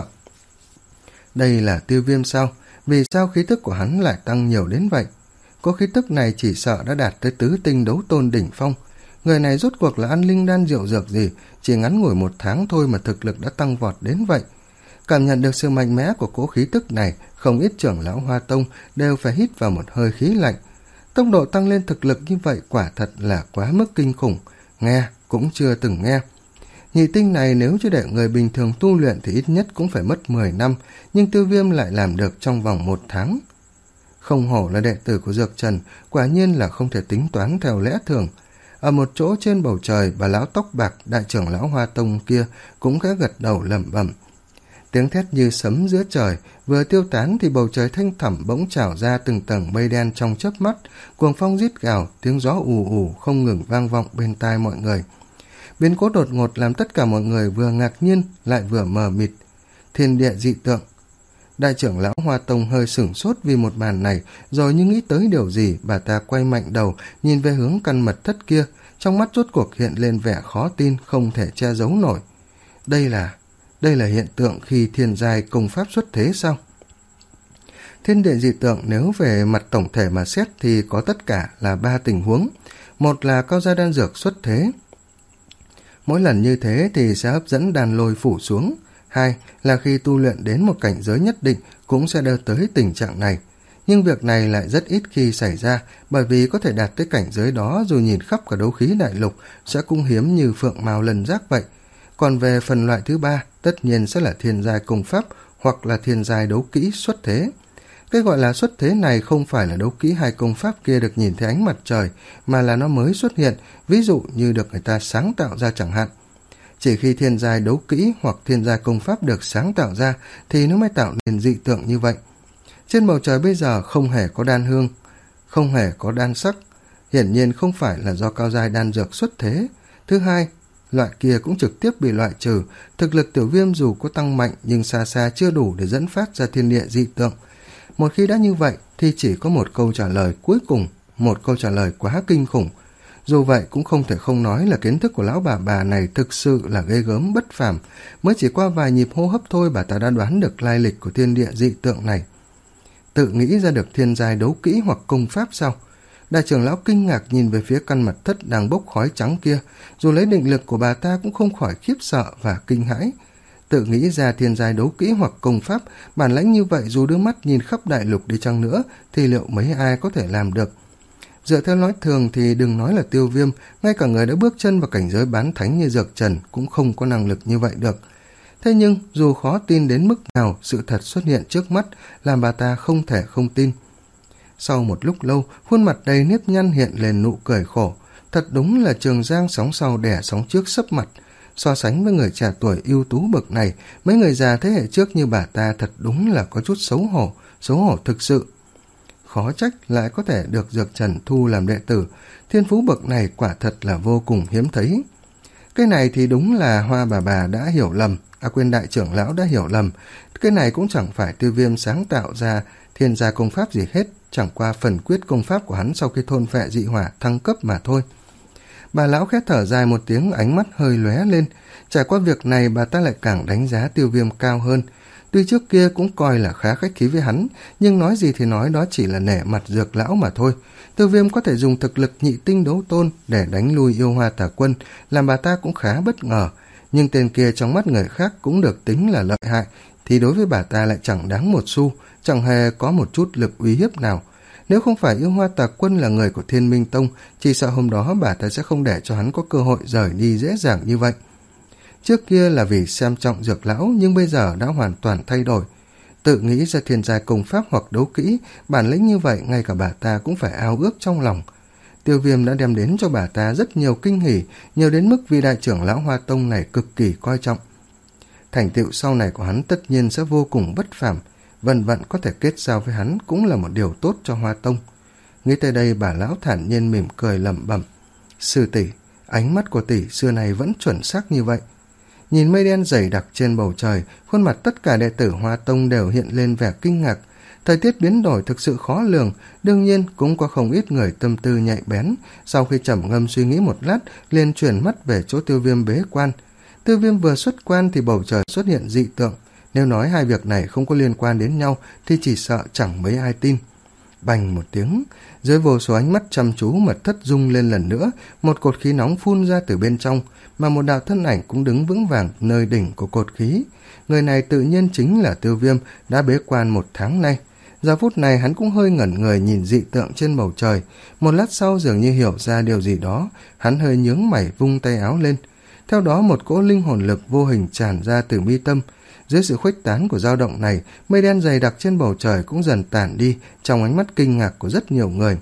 Đây là Tiêu Viêm sao? Vì sao khí tức của hắn lại tăng nhiều đến vậy? Cỗ khí tức này chỉ sợ đã đạt tới tứ tinh đấu tôn đỉnh phong. Người này rốt cuộc là ăn linh đan rượu dược gì, chỉ ngắn ngủi một tháng thôi mà thực lực đã tăng vọt đến vậy. Cảm nhận được sự mạnh mẽ của cỗ khí tức này, không ít trưởng lão Hoa Tông đều phải hít vào một hơi khí lạnh. Tốc độ tăng lên thực lực như vậy quả thật là quá mức kinh khủng, nghe cũng chưa từng nghe. Nhị tinh này nếu chưa để người bình thường tu luyện thì ít nhất cũng phải mất mười năm, nhưng Tiêu Viêm lại làm được trong vòng một tháng. Không hổ là đệ tử của Dược Trần, quả nhiên là không thể tính toán theo lẽ thường. Ở một chỗ trên bầu trời, bà lão tóc bạc, đại trưởng lão Hoa Tông kia cũng khẽ gật đầu lẩm bẩm. Tiếng thét như sấm giữa trời, vừa tiêu tán thì bầu trời thanh thẳm bỗng trào ra từng tầng mây đen trong chớp mắt, cuồng phong rít gào, tiếng gió ù ù không ngừng vang vọng bên tai mọi người. Biến cố đột ngột làm tất cả mọi người vừa ngạc nhiên lại vừa mờ mịt. Thiên địa dị tượng. Đại trưởng lão Hoa Tông hơi sửng sốt vì một màn này, rồi như nghĩ tới điều gì, bà ta quay mạnh đầu, nhìn về hướng căn mật thất kia, trong mắt rốt cuộc hiện lên vẻ khó tin, không thể che giấu nổi. Đây là... đây là hiện tượng khi thiên giai công pháp xuất thế sao? Thiên địa dị tượng nếu về mặt tổng thể mà xét thì có tất cả là ba tình huống. Một là cao giai đan dược xuất thế. Mỗi lần như thế thì sẽ hấp dẫn đan lôi phủ xuống. Hai là khi tu luyện đến một cảnh giới nhất định cũng sẽ đưa tới tình trạng này. Nhưng việc này lại rất ít khi xảy ra, bởi vì có thể đạt tới cảnh giới đó dù nhìn khắp cả đấu khí đại lục sẽ cũng hiếm như phượng mao lân giác vậy. Còn về phần loại thứ ba, tất nhiên sẽ là thiên giai công pháp hoặc là thiên giai đấu kỹ xuất thế. Cái gọi là xuất thế này không phải là đấu kỹ hay công pháp kia được nhìn thấy ánh mặt trời, mà là nó mới xuất hiện, ví dụ như được người ta sáng tạo ra chẳng hạn. Chỉ khi thiên giai đấu kỹ hoặc thiên giai công pháp được sáng tạo ra thì nó mới tạo nên dị tượng như vậy. Trên bầu trời bây giờ không hề có đan hương, không hề có đan sắc, hiển nhiên không phải là do cao giai đan dược xuất thế. Thứ hai, loại kia cũng trực tiếp bị loại trừ, thực lực Tiểu Viêm dù có tăng mạnh nhưng xa xa chưa đủ để dẫn phát ra thiên địa dị tượng. Một khi đã như vậy thì chỉ có một câu trả lời cuối cùng, một câu trả lời quá kinh khủng. Dù vậy cũng không thể không nói là kiến thức của lão bà bà này thực sự là ghê gớm bất phàm, mới chỉ qua vài nhịp hô hấp thôi bà ta đã đoán được lai lịch của thiên địa dị tượng này. Tự nghĩ ra được thiên giai đấu kỹ hoặc công pháp sao? Đại trưởng lão kinh ngạc nhìn về phía căn mật thất đang bốc khói trắng kia, dù lấy định lực của bà ta cũng không khỏi khiếp sợ và kinh hãi. Tự nghĩ ra thiên giai đấu kỹ hoặc công pháp, bản lãnh như vậy dù đưa mắt nhìn khắp đại lục đi chăng nữa thì liệu mấy ai có thể làm được? Dựa theo nói thường thì đừng nói là Tiêu Viêm, ngay cả người đã bước chân vào cảnh giới bán thánh như Dược Trần cũng không có năng lực như vậy được. Thế nhưng dù khó tin đến mức nào, sự thật xuất hiện trước mắt làm bà ta không thể không tin. Sau một lúc lâu, khuôn mặt đầy nếp nhăn hiện lên nụ cười khổ. Thật đúng là Trường Giang sóng sau đẻ sóng trước sấp mặt. So sánh với người trẻ tuổi ưu tú bậc này, mấy người già thế hệ trước như bà ta thật đúng là có chút xấu hổ, xấu hổ thực sự. Khó trách lại có thể được Dược Trần thu làm đệ tử, thiên phú bậc này quả thật là vô cùng hiếm thấy. Cái này thì đúng là Hoa bà bà đã hiểu lầm, à quên đại trưởng lão đã hiểu lầm. Cái này cũng chẳng phải Tiêu Viêm sáng tạo ra thiên gia công pháp gì hết, chẳng qua phần quyết công pháp của hắn sau khi thôn phệ dị hỏa thăng cấp mà thôi. Bà lão khẽ thở dài một tiếng, ánh mắt hơi lóe lên. Trải qua việc này bà ta lại càng đánh giá Tiêu Viêm cao hơn. Tuy trước kia cũng coi là khá khách khí với hắn, nhưng nói gì thì nói đó chỉ là nể mặt Dược lão mà thôi. Tiêu Viêm có thể dùng thực lực nhị tinh đấu tôn để đánh lui yêu hoa tà quân, làm bà ta cũng khá bất ngờ. Nhưng tên kia trong mắt người khác cũng được tính là lợi hại, thì đối với bà ta lại chẳng đáng một xu, chẳng hề có một chút lực uy hiếp nào. Nếu không phải yêu hoa tà quân là người của Thiên Minh Tông, chỉ sợ hôm đó bà ta sẽ không để cho hắn có cơ hội rời đi dễ dàng như vậy. Trước kia là vì xem trọng Dược lão, nhưng bây giờ đã hoàn toàn thay đổi. Tự nghĩ ra thiên giai công pháp hoặc đấu kỹ, bản lĩnh như vậy ngay cả bà ta cũng phải ao ước trong lòng. Tiêu Viêm đã đem đến cho bà ta rất nhiều kinh hỉ, nhiều đến mức vị đại trưởng lão Hoa Tông này cực kỳ coi trọng. Thành tựu sau này của hắn tất nhiên sẽ vô cùng bất phàm, vân vân có thể kết giao với hắn cũng là một điều tốt cho Hoa Tông. Nghĩ tới đây bà lão thản nhiên mỉm cười lẩm bẩm: Sư tỷ, ánh mắt của tỷ xưa này vẫn chuẩn xác như vậy. Nhìn mây đen dày đặc trên bầu trời, khuôn mặt tất cả đệ tử Hoa Tông đều hiện lên vẻ kinh ngạc. Thời tiết biến đổi thực sự khó lường, đương nhiên cũng có không ít người tâm tư nhạy bén. Sau khi trầm ngâm suy nghĩ một lát, liền chuyển mắt về chỗ Tiêu Viêm bế quan. Tiêu Viêm vừa xuất quan thì bầu trời xuất hiện dị tượng. Nếu nói hai việc này không có liên quan đến nhau thì chỉ sợ chẳng mấy ai tin. Bành một tiếng, dưới vô số ánh mắt chăm chú, mật thất rung lên lần nữa, một cột khí nóng phun ra từ bên trong, mà một đạo thân ảnh cũng đứng vững vàng nơi đỉnh của cột khí. Người này tự nhiên chính là Tiêu Viêm, đã bế quan một tháng nay. Giờ phút này hắn cũng hơi ngẩn người nhìn dị tượng trên bầu trời, một lát sau dường như hiểu ra điều gì đó, hắn hơi nhướng mày vung tay áo lên. Theo đó một cỗ linh hồn lực vô hình tràn ra từ mi tâm. Dưới sự khuếch tán của dao động này, mây đen dày đặc trên bầu trời cũng dần tản đi trong ánh mắt kinh ngạc của rất nhiều người.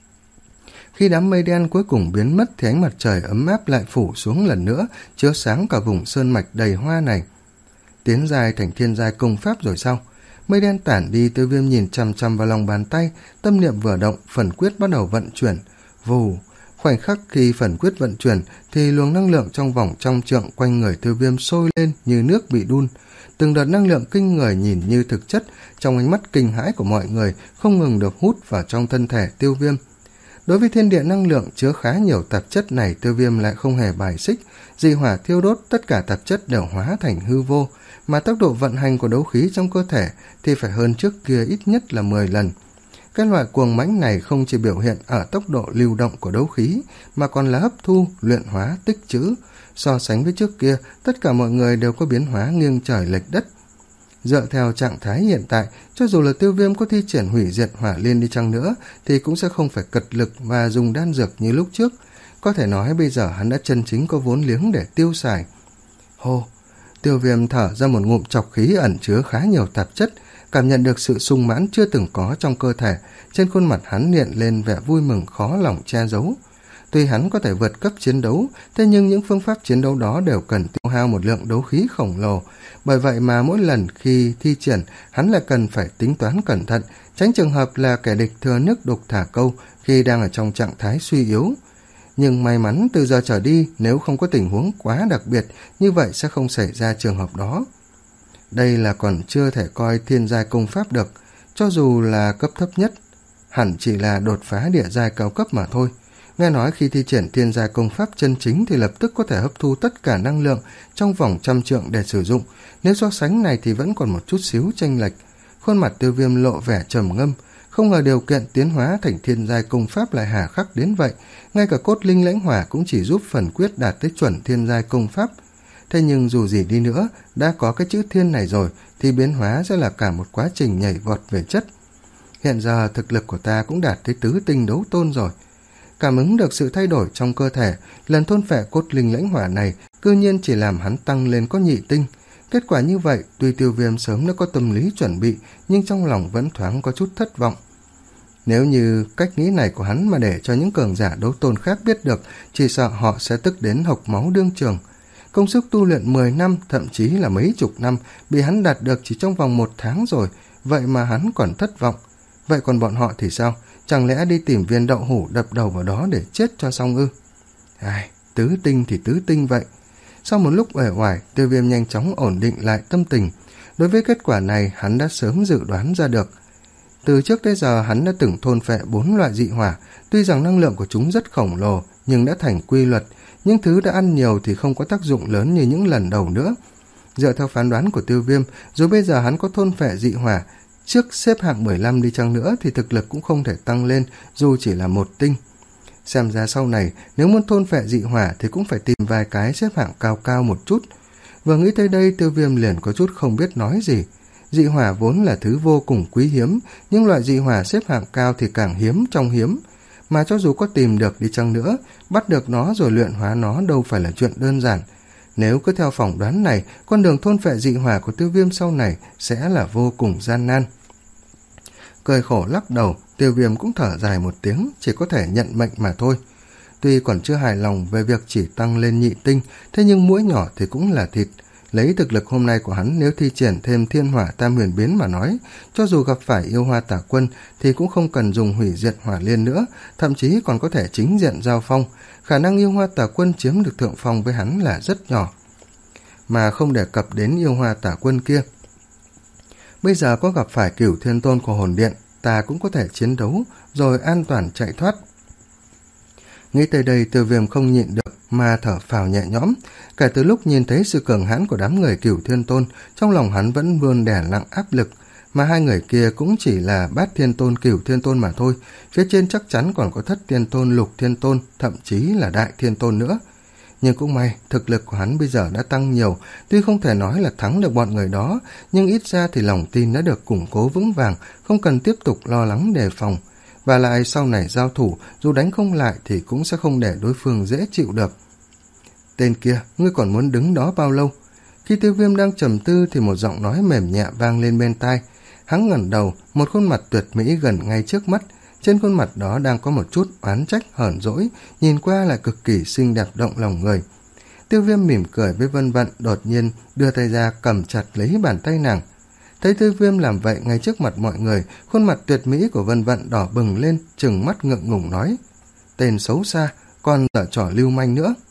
Khi đám mây đen cuối cùng biến mất thì ánh mặt trời ấm áp lại phủ xuống lần nữa, chiếu sáng cả vùng sơn mạch đầy hoa này. Tiến dài thành thiên giai công pháp rồi sao? Mây đen tản đi, Tiêu Viêm nhìn chằm chằm vào lòng bàn tay, tâm niệm vừa động, phần quyết bắt đầu vận chuyển. Vù! Khoảnh khắc khi phần quyết vận chuyển thì luồng năng lượng trong vòng trong trượng quanh người Tiêu Viêm sôi lên như nước bị đun. Từng đợt năng lượng kinh người nhìn như thực chất, trong ánh mắt kinh hãi của mọi người không ngừng được hút vào trong thân thể Tiêu Viêm. Đối với thiên địa năng lượng chứa khá nhiều tạp chất này, Tiêu Viêm lại không hề bài xích. Dị hỏa thiêu đốt, tất cả tạp chất đều hóa thành hư vô, mà tốc độ vận hành của đấu khí trong cơ thể thì phải hơn trước kia ít nhất là mười lần. Cái loại cuồng mãnh này không chỉ biểu hiện ở tốc độ lưu động của đấu khí, mà còn là hấp thu, luyện hóa, tích trữ. So sánh với trước kia, tất cả mọi người đều có biến hóa nghiêng trời lệch đất. Dựa theo trạng thái hiện tại, cho dù là Tiêu Viêm có thi triển hủy diệt hỏa liên đi chăng nữa, thì cũng sẽ không phải cật lực và dùng đan dược như lúc trước. Có thể nói bây giờ hắn đã chân chính có vốn liếng để tiêu xài. Hô! Tiêu Viêm thở ra một ngụm trọc khí ẩn chứa khá nhiều tạp chất, cảm nhận được sự sung mãn chưa từng có trong cơ thể. Trên khuôn mặt hắn hiện lên vẻ vui mừng khó lòng che giấu. Tuy hắn có thể vượt cấp chiến đấu, thế nhưng những phương pháp chiến đấu đó đều cần tiêu hao một lượng đấu khí khổng lồ. Bởi vậy mà mỗi lần khi thi triển, hắn lại cần phải tính toán cẩn thận, tránh trường hợp là kẻ địch thừa nước đục thả câu khi đang ở trong trạng thái suy yếu. Nhưng may mắn từ giờ trở đi, nếu không có tình huống quá đặc biệt, như vậy sẽ không xảy ra trường hợp đó. Đây là còn chưa thể coi thiên giai công pháp được, cho dù là cấp thấp nhất, hẳn chỉ là đột phá địa giai cao cấp mà thôi. Nghe nói khi thi triển thiên giai công pháp chân chính thì lập tức có thể hấp thu tất cả năng lượng trong vòng trăm trượng để sử dụng. Nếu so sánh này thì vẫn còn một chút xíu chênh lệch. Khuôn mặt Tiêu Viêm lộ vẻ trầm ngâm, không ngờ điều kiện tiến hóa thành thiên giai công pháp lại hà khắc đến vậy. Ngay cả cốt linh lãnh hỏa cũng chỉ giúp phần quyết đạt tới chuẩn thiên giai công pháp. Thế nhưng dù gì đi nữa, đã có cái chữ thiên này rồi thì biến hóa sẽ là cả một quá trình nhảy vọt về chất. Hiện giờ thực lực của ta cũng đạt tới tứ tinh đấu tôn rồi. Cảm ứng được sự thay đổi trong cơ thể, lần thôn phệ cốt linh lãnh hỏa này cư nhiên chỉ làm hắn tăng lên có nhị tinh. Kết quả như vậy, tuy Tiêu Viêm sớm đã có tâm lý chuẩn bị, nhưng trong lòng vẫn thoáng có chút thất vọng. Nếu như cách nghĩ này của hắn mà để cho những cường giả đấu tôn khác biết được, chỉ sợ họ sẽ tức đến hộc máu đương trường. Công sức tu luyện mười năm, thậm chí là mấy chục năm, bị hắn đạt được chỉ trong vòng một tháng rồi, vậy mà hắn còn thất vọng. Vậy còn bọn họ thì sao? Chẳng lẽ đi tìm viên đậu hũ đập đầu vào đó để chết cho xong ư? Ai, tứ tinh thì tứ tinh vậy. Sau một lúc uể oải, Tiêu Viêm nhanh chóng ổn định lại tâm tình. Đối với kết quả này, hắn đã sớm dự đoán ra được. Từ trước tới giờ hắn đã từng thôn phệ bốn loại dị hỏa, tuy rằng năng lượng của chúng rất khổng lồ, nhưng đã thành quy luật. Những thứ đã ăn nhiều thì không có tác dụng lớn như những lần đầu nữa. Dựa theo phán đoán của Tiêu Viêm, dù bây giờ hắn có thôn phệ dị hỏa trước xếp hạng mười lăm đi chăng nữa thì thực lực cũng không thể tăng lên dù chỉ là một tinh. Xem ra sau này nếu muốn thôn phệ dị hỏa thì cũng phải tìm vài cái xếp hạng cao cao một chút. Vừa nghĩ tới đây, Tiêu Viêm liền có chút không biết nói gì. Dị hỏa vốn là thứ vô cùng quý hiếm, nhưng loại dị hỏa xếp hạng cao thì càng hiếm trong hiếm. Mà cho dù có tìm được đi chăng nữa, bắt được nó rồi luyện hóa nó đâu phải là chuyện đơn giản. Nếu cứ theo phỏng đoán này, con đường thôn phệ dị hỏa của Tiêu Viêm sau này sẽ là vô cùng gian nan. Cười khổ lắc đầu, Tiêu Viêm cũng thở dài một tiếng, chỉ có thể nhận mệnh mà thôi. Tuy còn chưa hài lòng về việc chỉ tăng lên nhị tinh, thế nhưng mũi nhỏ thì cũng là thịt. Lấy thực lực hôm nay của hắn, nếu thi triển thêm thiên hỏa tam huyền biến mà nói, cho dù gặp phải yêu hoa tả quân thì cũng không cần dùng hủy diệt hỏa liên nữa, thậm chí còn có thể chính diện giao phong. Khả năng yêu hoa tả quân chiếm được thượng phong với hắn là rất nhỏ. Mà không đề cập đến yêu hoa tả quân kia. Bây giờ có gặp phải Cửu Thiên Tôn của hồn điện, ta cũng có thể chiến đấu rồi an toàn chạy thoát. Nghĩ tới đây, Tiêu Viêm không nhịn được mà thở phào nhẹ nhõm. Kể từ lúc nhìn thấy sự cường hãn của đám người Cửu Thiên Tôn, trong lòng hắn vẫn luôn đè nặng áp lực, mà hai người kia cũng chỉ là Bát Thiên Tôn, Cửu Thiên Tôn mà thôi. Phía trên chắc chắn còn có Thất Thiên Tôn, Lục Thiên Tôn, thậm chí là Đại Thiên Tôn nữa. Nhưng cũng may, thực lực của hắn bây giờ đã tăng nhiều, tuy không thể nói là thắng được bọn người đó, nhưng ít ra thì lòng tin đã được củng cố vững vàng, không cần tiếp tục lo lắng đề phòng. Và lại sau này giao thủ, dù đánh không lại thì cũng sẽ không để đối phương dễ chịu được. Tên kia, ngươi còn muốn đứng đó bao lâu? Khi Tiêu Viêm đang trầm tư thì một giọng nói mềm nhẹ vang lên bên tai. Hắn ngẩng đầu, một khuôn mặt tuyệt mỹ gần ngay trước mắt. Trên khuôn mặt đó đang có một chút oán trách hờn dỗi, nhìn qua là cực kỳ xinh đẹp động lòng người. Tiêu Viêm mỉm cười với Vân Vận, đột nhiên đưa tay ra cầm chặt lấy bàn tay nàng. Thấy Tiêu Viêm làm vậy ngay trước mặt mọi người, khuôn mặt tuyệt mỹ của Vân Vận đỏ bừng lên, trừng mắt ngượng ngùng nói: Tên xấu xa, còn giở trò lưu manh nữa.